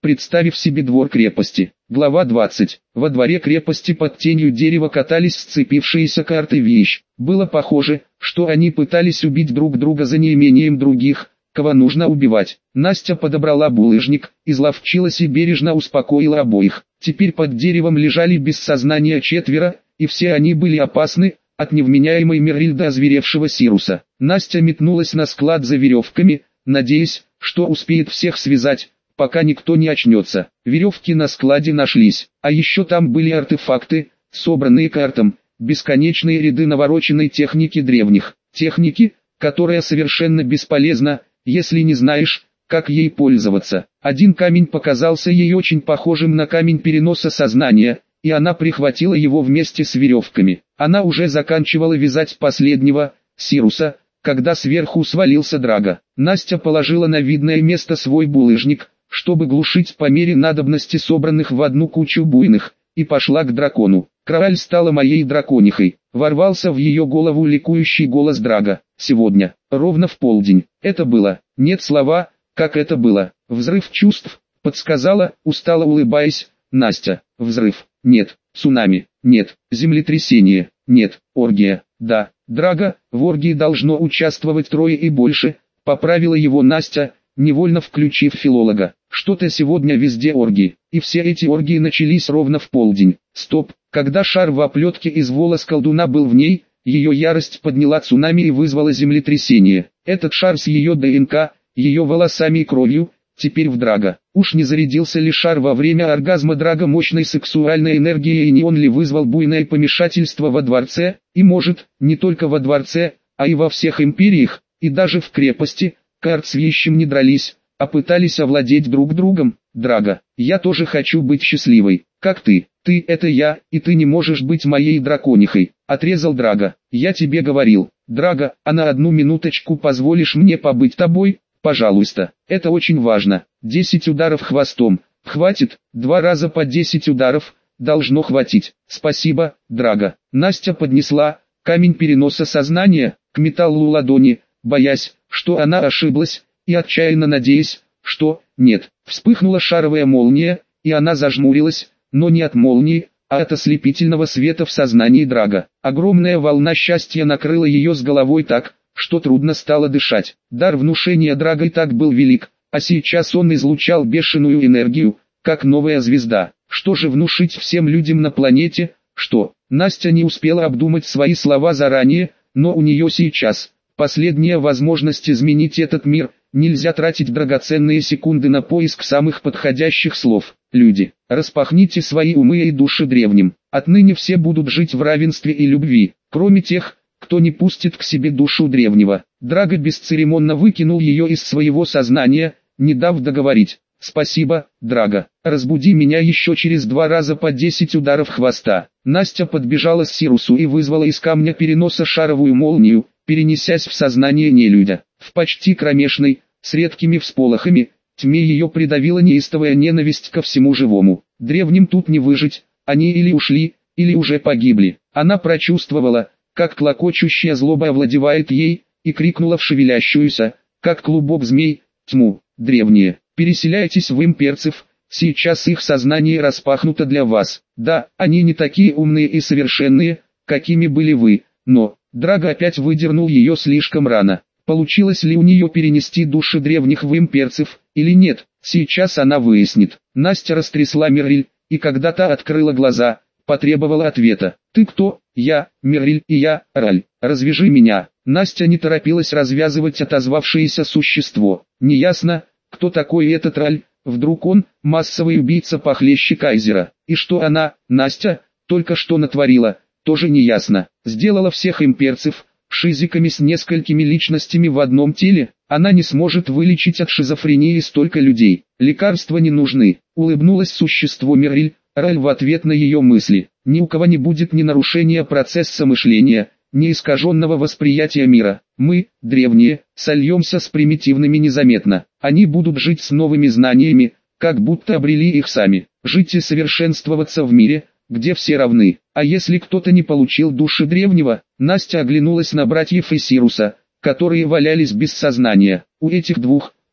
представив себе двор крепости. Глава 20. Во дворе крепости под тенью дерева катались сцепившиеся карты вещь. Было похоже, что они пытались убить друг друга за неимением других, кого нужно убивать. Настя подобрала булыжник, изловчилась и бережно успокоила обоих. Теперь под деревом лежали без сознания четверо, и все они были опасны, от невменяемой Мирриль до озверевшего Сируса. Настя метнулась на склад за веревками, надеясь, что успеет всех связать, пока никто не очнется. Веревки на складе нашлись, а еще там были артефакты, собранные картом, бесконечные ряды навороченной техники древних. Техники, которая совершенно бесполезна, если не знаешь, как ей пользоваться. Один камень показался ей очень похожим на камень переноса сознания, и она прихватила его вместе с веревками. Она уже заканчивала вязать последнего, Сируса, когда сверху свалился Драго. Настя положила на видное место свой булыжник, чтобы глушить по мере надобности собранных в одну кучу буйных, и пошла к дракону. Крааль стала моей драконихой. Ворвался в ее голову ликующий голос Драго. Сегодня, ровно в полдень. Это было. Нет слова, как это было. Взрыв чувств, подсказала, устало улыбаясь, Настя. Взрыв. Нет. Цунами. Нет. Землетрясение. Нет. Оргия. Да. Драго, в оргии должно участвовать трое и больше, поправила его Настя, невольно включив филолога. Что-то сегодня везде оргии, и все эти оргии начались ровно в полдень. Стоп, когда шар в оплетке из волос колдуна был в ней, ее ярость подняла цунами и вызвала землетрясение. Этот шар с ее ДНК, ее волосами и кровью, теперь в Драго. Уж не зарядился ли шар во время оргазма Драго мощной сексуальной энергией, и не он ли вызвал буйное помешательство во дворце, и может, не только во дворце, а и во всех империях, и даже в крепости. Карт с вещим не дрались, а пытались овладеть друг другом. Драго, я тоже хочу быть счастливой, как ты. Ты — это я, и ты не можешь быть моей драконихой, отрезал Драго. Я тебе говорил, Драго, а на одну минуточку позволишь мне побыть тобой? Пожалуйста, это очень важно. 10 ударов хвостом. Хватит, 2 раза по 10 ударов, должно хватить. Спасибо, Драго. Настя поднесла камень переноса сознания к металлу ладони, боясь, что она ошиблась, и отчаянно надеясь, что нет. Вспыхнула шаровая молния, и она зажмурилась, но не от молнии, а от ослепительного света в сознании Драго. Огромная волна счастья накрыла ее с головой так, что трудно стало дышать. Дар внушения Драго и так был велик, а сейчас он излучал бешеную энергию, как новая звезда. Что же внушить всем людям на планете? Что? Настя не успела обдумать свои слова заранее, но у нее сейчас последняя возможность изменить этот мир. Нельзя тратить драгоценные секунды на поиск самых подходящих слов. Люди, распахните свои умы и души древним. Отныне все будут жить в равенстве и любви, кроме тех, кто не пустит к себе душу древнего. Драго бесцеремонно выкинул ее из своего сознания, не дав договорить. Спасибо, Драго. Разбуди меня еще через 2 раза по 10 ударов хвоста. Настя подбежала к Сирусу и вызвала из камня переноса шаровую молнию, перенесясь в сознание нелюдя. В почти кромешной, с редкими всполохами, тьме ее придавила неистовая ненависть ко всему живому. Древним тут не выжить, они или ушли, или уже погибли. Она прочувствовала, как клокочущая злоба овладевает ей, и крикнула в шевелящуюся, как клубок змей, тьму. Древние, переселяйтесь в имперцев, сейчас их сознание распахнуто для вас. Да, они не такие умные и совершенные, какими были вы, но... Драго опять выдернул ее слишком рано. Получилось ли у нее перенести души древних в имперцев, или нет, сейчас она выяснит. Настя растрясла Мирриль, и когда та открыла глаза, потребовала ответа. «Ты кто?» «Я, Мирриль, и я, Раль. Развяжи меня». Настя не торопилась развязывать отозвавшееся существо. Неясно, кто такой этот Раль, вдруг он, массовый убийца похлеще Кайзера. И что она, Настя, только что натворила, тоже неясно. Сделала всех имперцев, шизиками с несколькими личностями в одном теле. Она не сможет вылечить от шизофрении столько людей. Лекарства не нужны. Улыбнулось существо Мирриль, Раль в ответ на ее мысли. Ни у кого не будет ни нарушения процесса мышления, ни искаженного восприятия мира. Мы, древние, сольемся с примитивными незаметно. Они будут жить с новыми знаниями, как будто обрели их сами. Жить и совершенствоваться в мире, где все равны. А если кто-то не получил души древнего? Настя оглянулась на братьев и Сируса, которые валялись без сознания. У этих двух,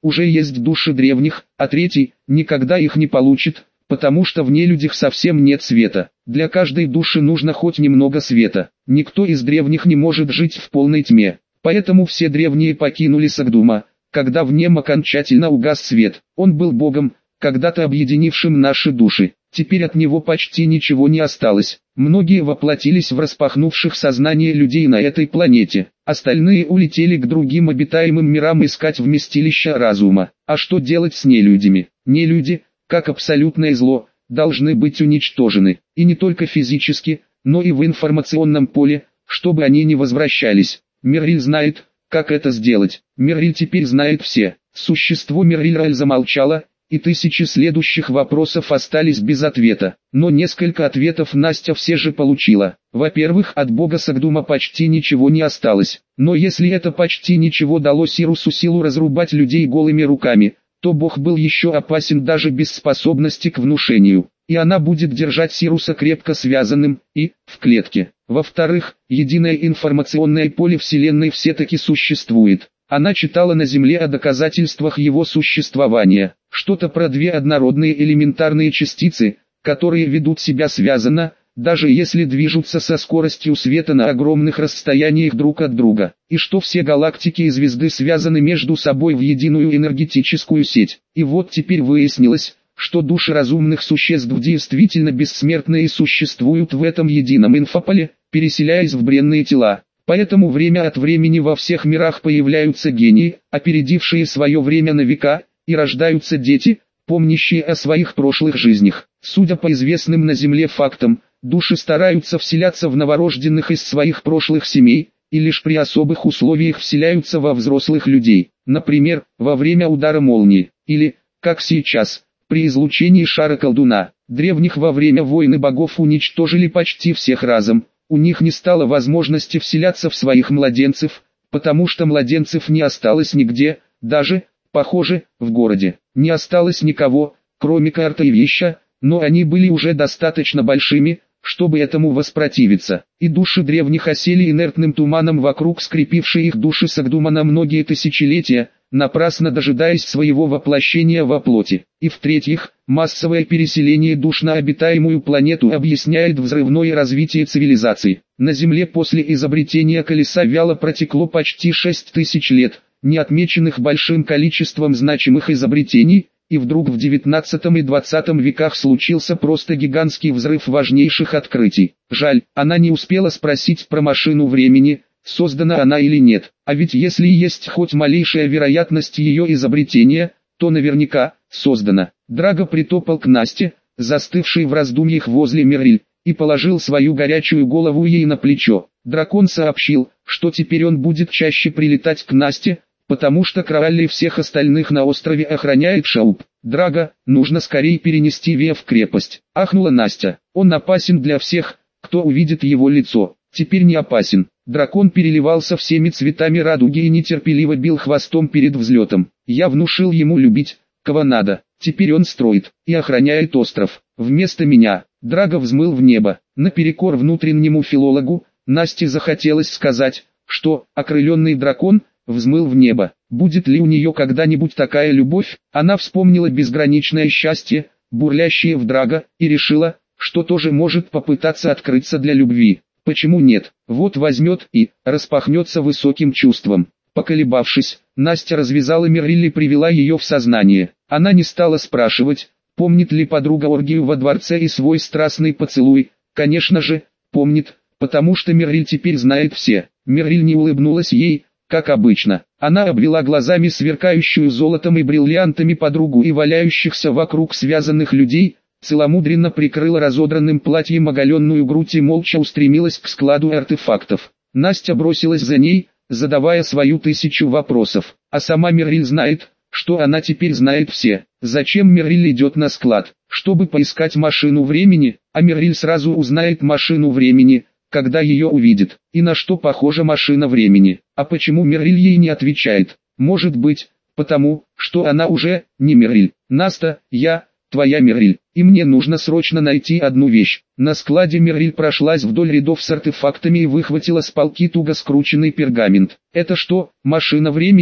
уже есть души древних, а третий никогда их не получит, потому что в нелюдях совсем нет света. Для каждой души нужно хоть немного света. Никто из древних не может жить в полной тьме. Поэтому все древние покинули Сагдума, когда в нем окончательно угас свет. Он был Богом, когда-то объединившим наши души. Теперь от него почти ничего не осталось. Многие воплотились в распахнувших сознание людей на этой планете. Остальные улетели к другим обитаемым мирам искать вместилища разума. А что делать с нелюдями? Нелюди, как абсолютное зло, должны быть уничтожены. И не только физически, но и в информационном поле, чтобы они не возвращались. Мирриль знает, как это сделать. Мирриль теперь знает все. Существо Мирриль замолчало, и тысячи следующих вопросов остались без ответа. Но несколько ответов Настя все же получила. Во-первых, от бога Сагдума почти ничего не осталось. Но если это почти ничего дало Сирусу силу разрубать людей голыми руками, то бог был еще опасен даже без способности к внушению. И она будет держать Сируса крепко связанным, и, в клетке. Во-вторых, единое информационное поле Вселенной все-таки существует. Она читала на Земле о доказательствах его существования. Что-то про две однородные элементарные частицы, которые ведут себя связанно, даже если движутся со скоростью света на огромных расстояниях друг от друга. И что все галактики и звезды связаны между собой в единую энергетическую сеть. И вот теперь выяснилось, что души разумных существ действительно бессмертны и существуют в этом едином инфополе, переселяясь в бренные тела. Поэтому время от времени во всех мирах появляются гении, опередившие свое время на века, и рождаются дети, помнящие о своих прошлых жизнях. Судя по известным на Земле фактам, души стараются вселяться в новорожденных из своих прошлых семей, и лишь при особых условиях вселяются во взрослых людей. Например, во время удара молнии, или, как сейчас, при излучении шара колдуна. Древних во время войны богов уничтожили почти всех разом. У них не стало возможности вселяться в своих младенцев, потому что младенцев не осталось нигде, даже, похоже, в городе. Не осталось никого, кроме Карта и Веща, но они были уже достаточно большими, чтобы этому воспротивиться. И души древних осели инертным туманом вокруг скрепившей их души Сагдума на многие тысячелетия, напрасно дожидаясь своего воплощения во плоти. И в-третьих, массовое переселение душ на обитаемую планету объясняет взрывное развитие цивилизаций. На Земле после изобретения колеса вяло протекло почти 6000 лет, не отмеченных большим количеством значимых изобретений, и вдруг в 19 и 20 веках случился просто гигантский взрыв важнейших открытий. Жаль, она не успела спросить про машину времени, создана она или нет. А ведь если есть хоть малейшая вероятность ее изобретения, то наверняка создана. Драго притопал к Насте, застывшей в раздумьях возле Мирриль, и положил свою горячую голову ей на плечо. Дракон сообщил, что теперь он будет чаще прилетать к Насте, потому что Краалли и всех остальных на острове охраняет Шауп. Драго, нужно скорее перенести Вея в крепость. Ахнула Настя. Он опасен для всех, кто увидит его лицо. Теперь не опасен. Дракон переливался всеми цветами радуги и нетерпеливо бил хвостом перед взлетом. Я внушил ему любить, кого надо. Теперь он строит и охраняет остров. Вместо меня. Драго взмыл в небо. Наперекор внутреннему филологу, Насте захотелось сказать, что окрыленный дракон взмыл в небо. Будет ли у нее когда-нибудь такая любовь? Она вспомнила безграничное счастье, бурлящее в Драго, и решила, что тоже может попытаться открыться для любви. Почему нет? Вот возьмет и распахнется высоким чувством. Поколебавшись, Настя развязала Мирриль и привела ее в сознание. Она не стала спрашивать, помнит ли подруга оргию во дворце и свой страстный поцелуй. Конечно же, помнит, потому что Мирриль теперь знает все. Мирриль не улыбнулась ей, как обычно. Она обвела глазами сверкающую золотом и бриллиантами подругу и валяющихся вокруг связанных людей, целомудренно прикрыла разодранным платьем оголенную грудь и молча устремилась к складу артефактов. Настя бросилась за ней, задавая свою 1000 вопросов. А сама Мирриль знает, что она теперь знает все. Зачем Мирриль идет на склад? Чтобы поискать машину времени, а Мирриль сразу узнает машину времени, когда ее увидит. И на что похожа машина времени? А почему Мирриль ей не отвечает? Может быть, потому, что она уже не Мирриль. Наста, я твоя Мирриль, и мне нужно срочно найти одну вещь. На складе Мирриль прошлась вдоль рядов с артефактами и выхватила с полки туго скрученный пергамент. Это что, машина времени?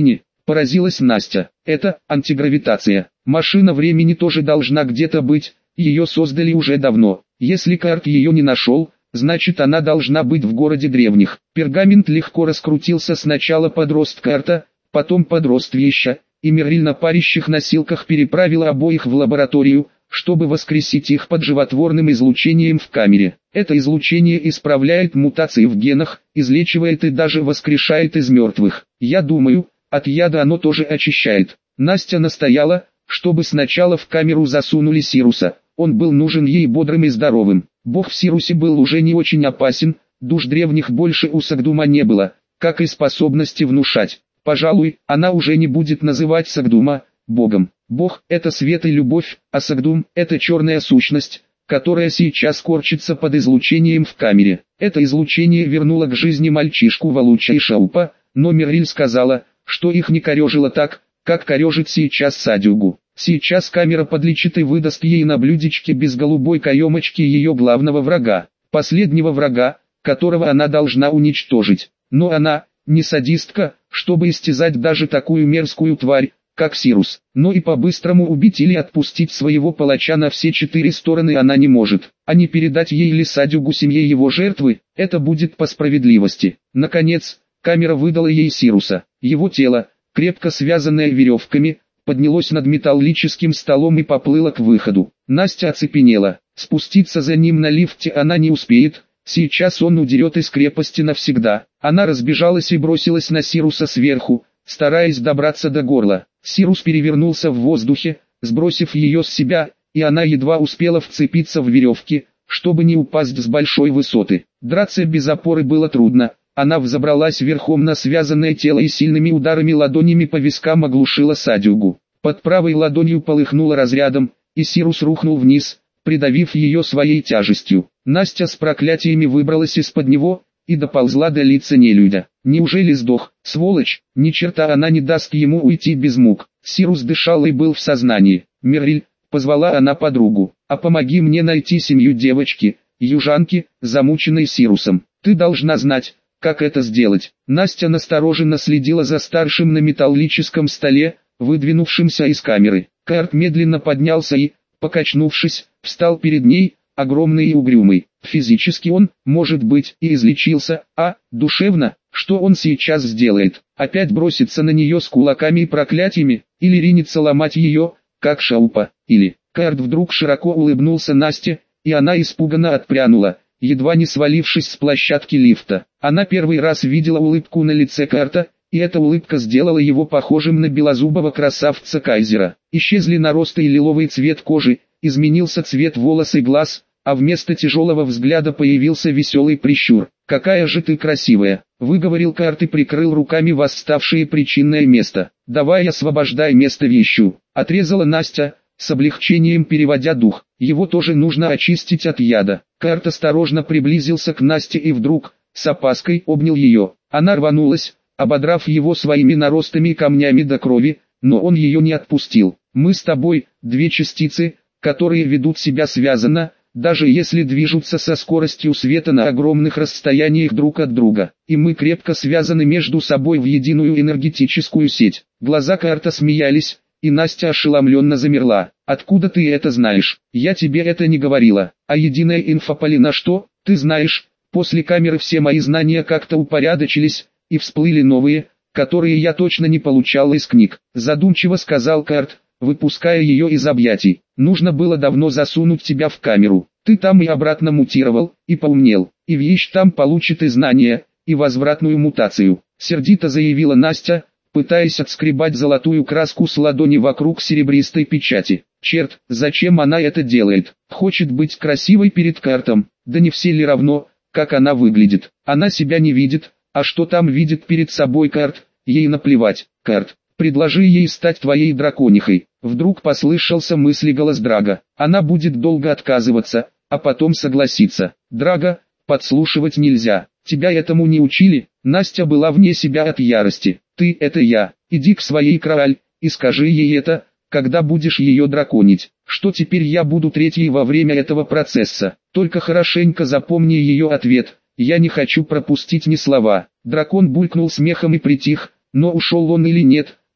Поразилась Настя. Это антигравитация. Машина времени тоже должна где-то быть, ее создали уже давно. Если Карт ее не нашел, значит она должна быть в городе древних. Пергамент легко раскрутился сначала под рост Карта, потом под рост веща, и Мерлин на парящих носилках переправила обоих в лабораторию, чтобы воскресить их под животворным излучением в камере. Это излучение исправляет мутации в генах, излечивает и даже воскрешает из мертвых. Я думаю, от яда оно тоже очищает. Настя настояла, чтобы сначала в камеру засунули Сируса. Он был нужен ей бодрым и здоровым. Бог в Сирусе был уже не очень опасен, душ древних больше у Сагдума не было, как и способности внушать. Пожалуй, она уже не будет называть Сагдума Богом. Бог – это свет и любовь, а Сагдум – это черная сущность, которая сейчас корчится под излучением в камере. Это излучение вернуло к жизни мальчишку Валуча и Шаупа, но Мерлин сказала, что их не корежило так, как корежит сейчас Садюгу. Сейчас камера подлечит и выдаст ей на блюдечке без голубой каемочки ее главного врага, последнего врага, которого она должна уничтожить. Но она не садистка, чтобы истязать даже такую мерзкую тварь, как Сирус. Но и по-быстрому убить или отпустить своего палача на все 4 стороны она не может. А не передать ей или Садюгу семье его жертвы, это будет по справедливости. Наконец, камера выдала ей Сируса. Его тело, крепко связанное веревками, поднялось над металлическим столом и поплыло к выходу. Настя оцепенела. Спуститься за ним на лифте она не успеет, сейчас он удерет из крепости навсегда. Она разбежалась и бросилась на Сируса сверху, стараясь добраться до горла. Сирус перевернулся в воздухе, сбросив ее с себя, и она едва успела вцепиться в веревки, чтобы не упасть с большой высоты. Драться без опоры было трудно. Она взобралась верхом на связанное тело и сильными ударами ладонями по вискам оглушила Садюгу. Под правой ладонью полыхнуло разрядом, и Сирус рухнул вниз, придавив ее своей тяжестью. Настя с проклятиями выбралась из-под него и доползла до лица нелюдя. Неужели сдох? Сволочь, ни черта она не даст ему уйти без мук. Сирус дышал и был в сознании. «Мерлин», — позвала она подругу, — «а помоги мне найти семью девочки, южанки, замученной Сирусом. Ты должна знать, как это сделать». Настя настороженно следила за старшим на металлическом столе, выдвинувшимся из камеры. Карт медленно поднялся и, покачнувшись, встал перед ней, огромный и угрюмый. Физически он, может быть, и излечился, а, душевно, что он сейчас сделает? Опять бросится на нее с кулаками и проклятиями, или ринется ломать ее, как Шаупа, или... Карт вдруг широко улыбнулся Насте, и она испуганно отпрянула, едва не свалившись с площадки лифта. Она первый раз видела улыбку на лице Карта, и эта улыбка сделала его похожим на белозубого красавца Кайзера. Исчезли наросты и лиловый цвет кожи, изменился цвет волос и глаз, а вместо тяжелого взгляда появился веселый прищур. «Какая же ты красивая!» — выговорил Карт и прикрыл руками восставшее причинное место. «Давай освобождай место вещу!» — отрезала Настя, с облегчением переводя дух. Его тоже нужно очистить от яда. Карт осторожно приблизился к Насте и вдруг, с опаской, обнял ее. Она рванулась, ободрав его своими наростами и камнями до крови, но он ее не отпустил. «Мы с тобой, две частицы, которые ведут себя связанно, даже если движутся со скоростью света на огромных расстояниях друг от друга. И мы крепко связаны между собой в единую энергетическую сеть». Глаза Карта смеялись, и Настя ошеломленно замерла. «Откуда ты это знаешь? Я тебе это не говорила. А единая инфополина что? Ты знаешь, после камеры все мои знания как-то упорядочились, и всплыли новые, которые я точно не получал из книг», задумчиво сказал Карт, выпуская ее из объятий. «Нужно было давно засунуть тебя в камеру. Ты там и обратно мутировал, и поумнел, и вещь там получит и знания, и возвратную мутацию», сердито заявила Настя, пытаясь отскребать золотую краску с ладони вокруг серебристой печати. Черт, зачем она это делает? Хочет быть красивой перед Картом. Да не все ли равно, как она выглядит? Она себя не видит, а что там видит перед собой Карт? Ей наплевать. Карт, предложи ей стать твоей драконихой. Вдруг послышался мысли голос Драга. Она будет долго отказываться, а потом согласиться. Драга, подслушивать нельзя. Тебя этому не учили? Настя была вне себя от ярости. Ты — это я. Иди к своей Крааль и скажи ей это, когда будешь ее драконить, что теперь я буду третьей во время этого процесса. Только хорошенько запомни ее ответ. Я не хочу пропустить ни слова. Дракон булькнул смехом и притих, но ушел он или нет,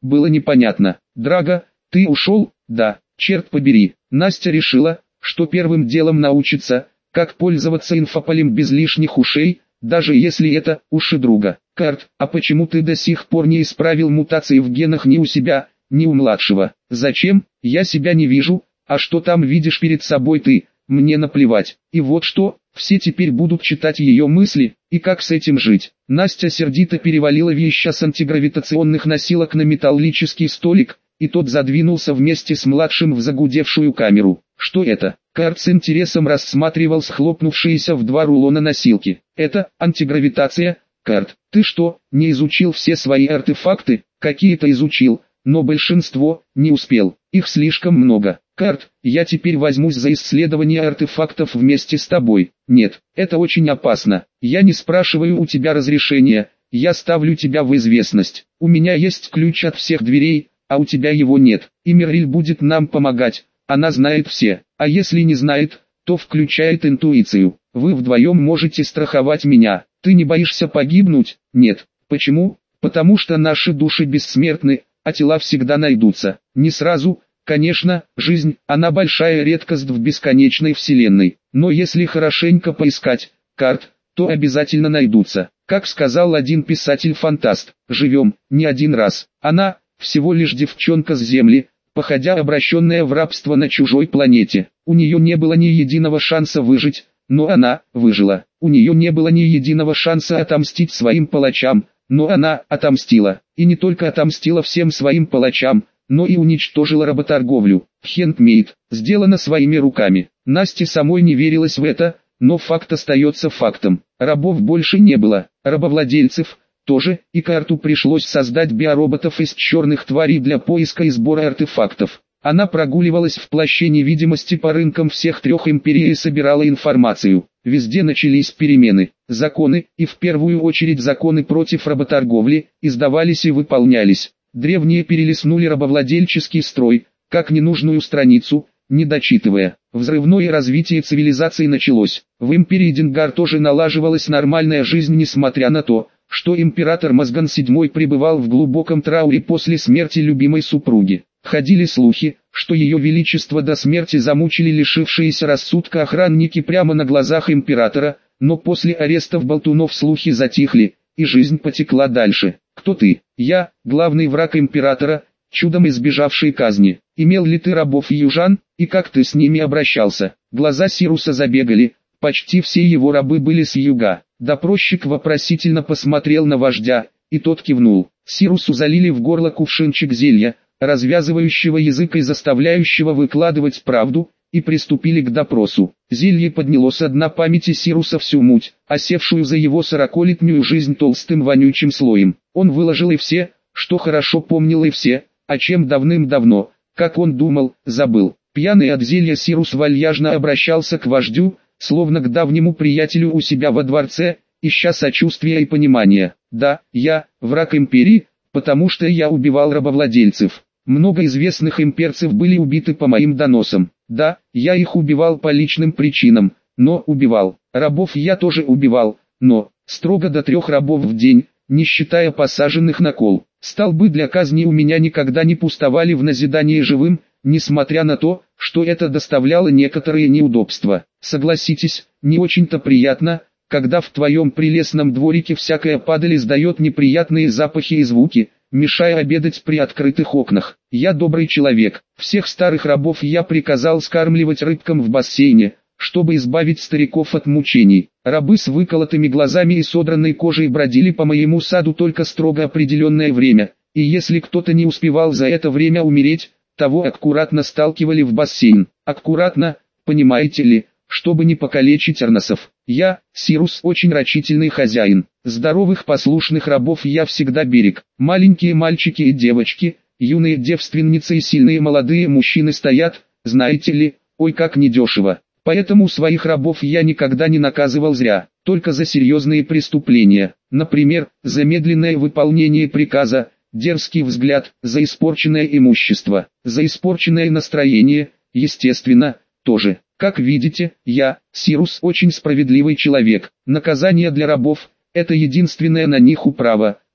было непонятно. Драго, ты ушел? Да, черт побери. Настя решила, что первым делом научится, как пользоваться инфополем без лишних ушей, даже если это уши друга. Карт, а почему ты до сих пор не исправил мутации в генах ни у себя, ни у младшего? Зачем? Я себя не вижу, а что там видишь перед собой ты? Мне наплевать. И вот что, все теперь будут читать ее мысли, и как с этим жить? Настя сердито перевалила вещи с антигравитационных носилок на металлический столик, и тот задвинулся вместе с младшим в загудевшую камеру. Что это? Карт с интересом рассматривал схлопнувшиеся в два рулона носилки. Это антигравитация. Карт, ты что, не изучил все свои артефакты? Какие-то изучил, но большинство не успел. Их слишком много. Карт, я теперь возьмусь за исследование артефактов вместе с тобой. Нет, это очень опасно. Я не спрашиваю у тебя разрешения, я ставлю тебя в известность. У меня есть ключ от всех дверей, а у тебя его нет. И Мерлиль будет нам помогать, она знает все. А если не знает, то включает интуицию. Вы вдвоем можете страховать меня. Ты не боишься погибнуть? Нет. Почему? Потому что наши души бессмертны, а тела всегда найдутся. Не сразу, конечно, жизнь, она большая редкость в бесконечной вселенной. Но если хорошенько поискать, Карт, то обязательно найдутся. Как сказал один писатель-фантаст, живем, не один раз. Она, всего лишь девчонка с земли, походя обращенная в рабство на чужой планете. У нее не было ни единого шанса выжить, но она выжила. У нее не было ни единого шанса отомстить своим палачам, но она отомстила. И не только отомстила всем своим палачам, но и уничтожила работорговлю. Хендмейд, сделано своими руками. Насте самой не верилось в это, но факт остается фактом. Рабов больше не было, рабовладельцев тоже, и Карту пришлось создать биороботов из черных тварей для поиска и сбора артефактов. Она прогуливалась в плаще невидимости по рынкам всех трех империй и собирала информацию. Везде начались перемены. Законы, и в первую очередь законы против работорговли, издавались и выполнялись. Древние перелистнули рабовладельческий строй, как ненужную страницу, не дочитывая. Взрывное развитие цивилизации началось. В империи Денгар тоже налаживалась нормальная жизнь, несмотря на то, что император Мазган VII пребывал в глубоком трауре после смерти любимой супруги. Ходили слухи, что ее величество до смерти замучили лишившиеся рассудка охранники прямо на глазах императора, но после арестов болтунов слухи затихли, и жизнь потекла дальше. Кто ты? Я, главный враг императора, чудом избежавший казни. Имел ли ты рабов и южан, и как ты с ними обращался? Глаза Сируса забегали, почти все его рабы были с юга. Допросчик вопросительно посмотрел на вождя, и тот кивнул. Сирусу залили в горло кувшинчик зелья, развязывающего язык и заставляющего выкладывать правду, и приступили к допросу. Зелье подняло со дна памяти Сируса всю муть, осевшую за его 40-летнюю жизнь толстым вонючим слоем. Он выложил и все, что хорошо помнил, и все, о чем давным-давно, как он думал, забыл. Пьяный от зелья Сирус вальяжно обращался к вождю, словно к давнему приятелю у себя во дворце, ища сочувствия и понимания. Да, я, враг империи, потому что я убивал рабовладельцев. Много известных имперцев были убиты по моим доносам. Да, я их убивал по личным причинам, но убивал. Рабов я тоже убивал, но строго до 3 рабов в день, не считая посаженных на кол. Столбы для казни у меня никогда не пустовали в назидании живым, несмотря на то, что это доставляло некоторые неудобства. Согласитесь, не очень-то приятно, когда в твоем прелестном дворике всякая падаль издает неприятные запахи и звуки, мешая обедать при открытых окнах. Я добрый человек. Всех старых рабов я приказал скармливать рыбкам в бассейне, чтобы избавить стариков от мучений. Рабы с выколотыми глазами и содранной кожей бродили по моему саду только строго определенное время, и если кто-то не успевал за это время умереть, того аккуратно сталкивали в бассейн. Аккуратно, понимаете ли, чтобы не покалечить арносов. Я, Сирус, очень рачительный хозяин. Здоровых послушных рабов я всегда берег. Маленькие мальчики и девочки, юные девственницы и сильные молодые мужчины стоят, знаете ли, ой как недешево. Поэтому своих рабов я никогда не наказывал зря, только за серьезные преступления. Например, за медленное выполнение приказа, дерзкий взгляд, за испорченное имущество, за испорченное настроение, естественно, тоже. Как видите, я, Сирус, очень справедливый человек. Наказание для рабов – это единственная на них управа,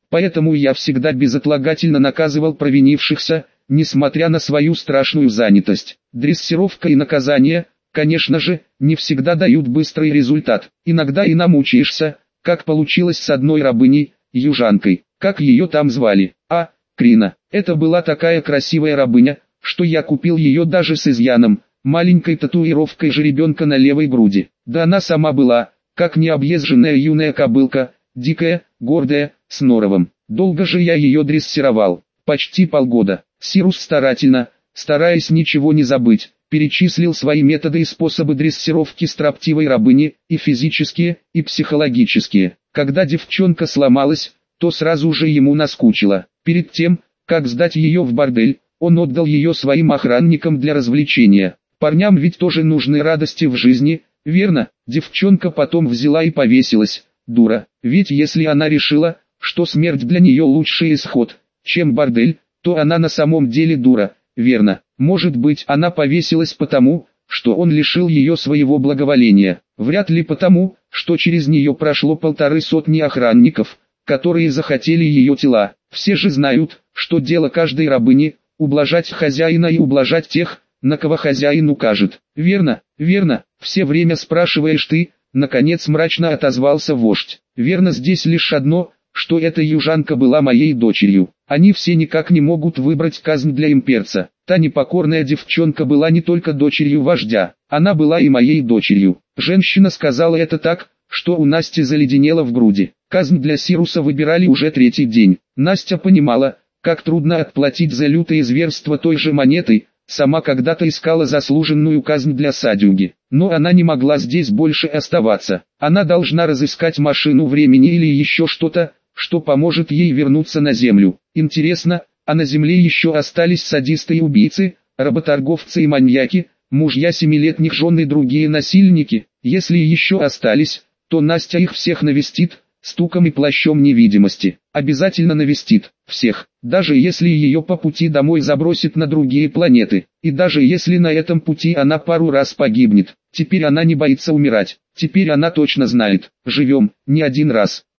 Поэтому я всегда безотлагательно наказывал провинившихся, несмотря на свою страшную занятость. Дрессировка и наказание, конечно же, не всегда дают быстрый результат. Иногда и намучаешься, как получилось с одной рабыней, южанкой. Как ее там звали? Крина. Это была такая красивая рабыня, что я купил ее даже с изъяном, маленькой татуировкой жеребенка на левой груди. Да она сама была, как необъезженная юная кобылка, дикая, гордая, с норовом. Долго же я ее дрессировал, почти полгода. Сирус старательно, стараясь ничего не забыть, перечислил свои методы и способы дрессировки строптивой рабыни, и физические, и психологические. Когда девчонка сломалась, то сразу же ему наскучило. Перед тем, как сдать ее в бордель, он отдал ее своим охранникам для развлечения. Парням ведь тоже нужны радости в жизни, верно? Девчонка потом взяла и повесилась, дура. Ведь если она решила, что смерть для нее лучший исход, чем бордель, то она на самом деле дура, верно? Может быть, она повесилась потому, что он лишил ее своего благоволения. Вряд ли потому, что через нее прошло 150 охранников, которые захотели ее тела. Все же знают, что дело каждой рабыни – ублажать хозяина и ублажать тех, на кого хозяин укажет. Верно, верно, все время спрашиваешь ты, наконец мрачно отозвался вождь. Верно, здесь лишь одно, что эта южанка была моей дочерью. Они все никак не могут выбрать казнь для имперца. Та непокорная девчонка была не только дочерью вождя, она была и моей дочерью. Женщина сказала это так, что у Насти заледенело в груди. Казнь для Сируса выбирали уже 3-й день. Настя понимала, как трудно отплатить за лютые зверства той же монетой, сама когда-то искала заслуженную казнь для Садюги. Но она не могла здесь больше оставаться. Она должна разыскать машину времени или еще что-то, что поможет ей вернуться на землю. Интересно, а на земле еще остались садисты и убийцы, работорговцы и маньяки, мужья 7-летних жен и другие насильники? Если еще остались, то Настя их всех навестит, стуком и плащом невидимости. Обязательно навестит всех, даже если ее по пути домой забросит на другие планеты. И даже если на этом пути она пару раз погибнет. Теперь она не боится умирать. Теперь она точно знает, живем не один раз.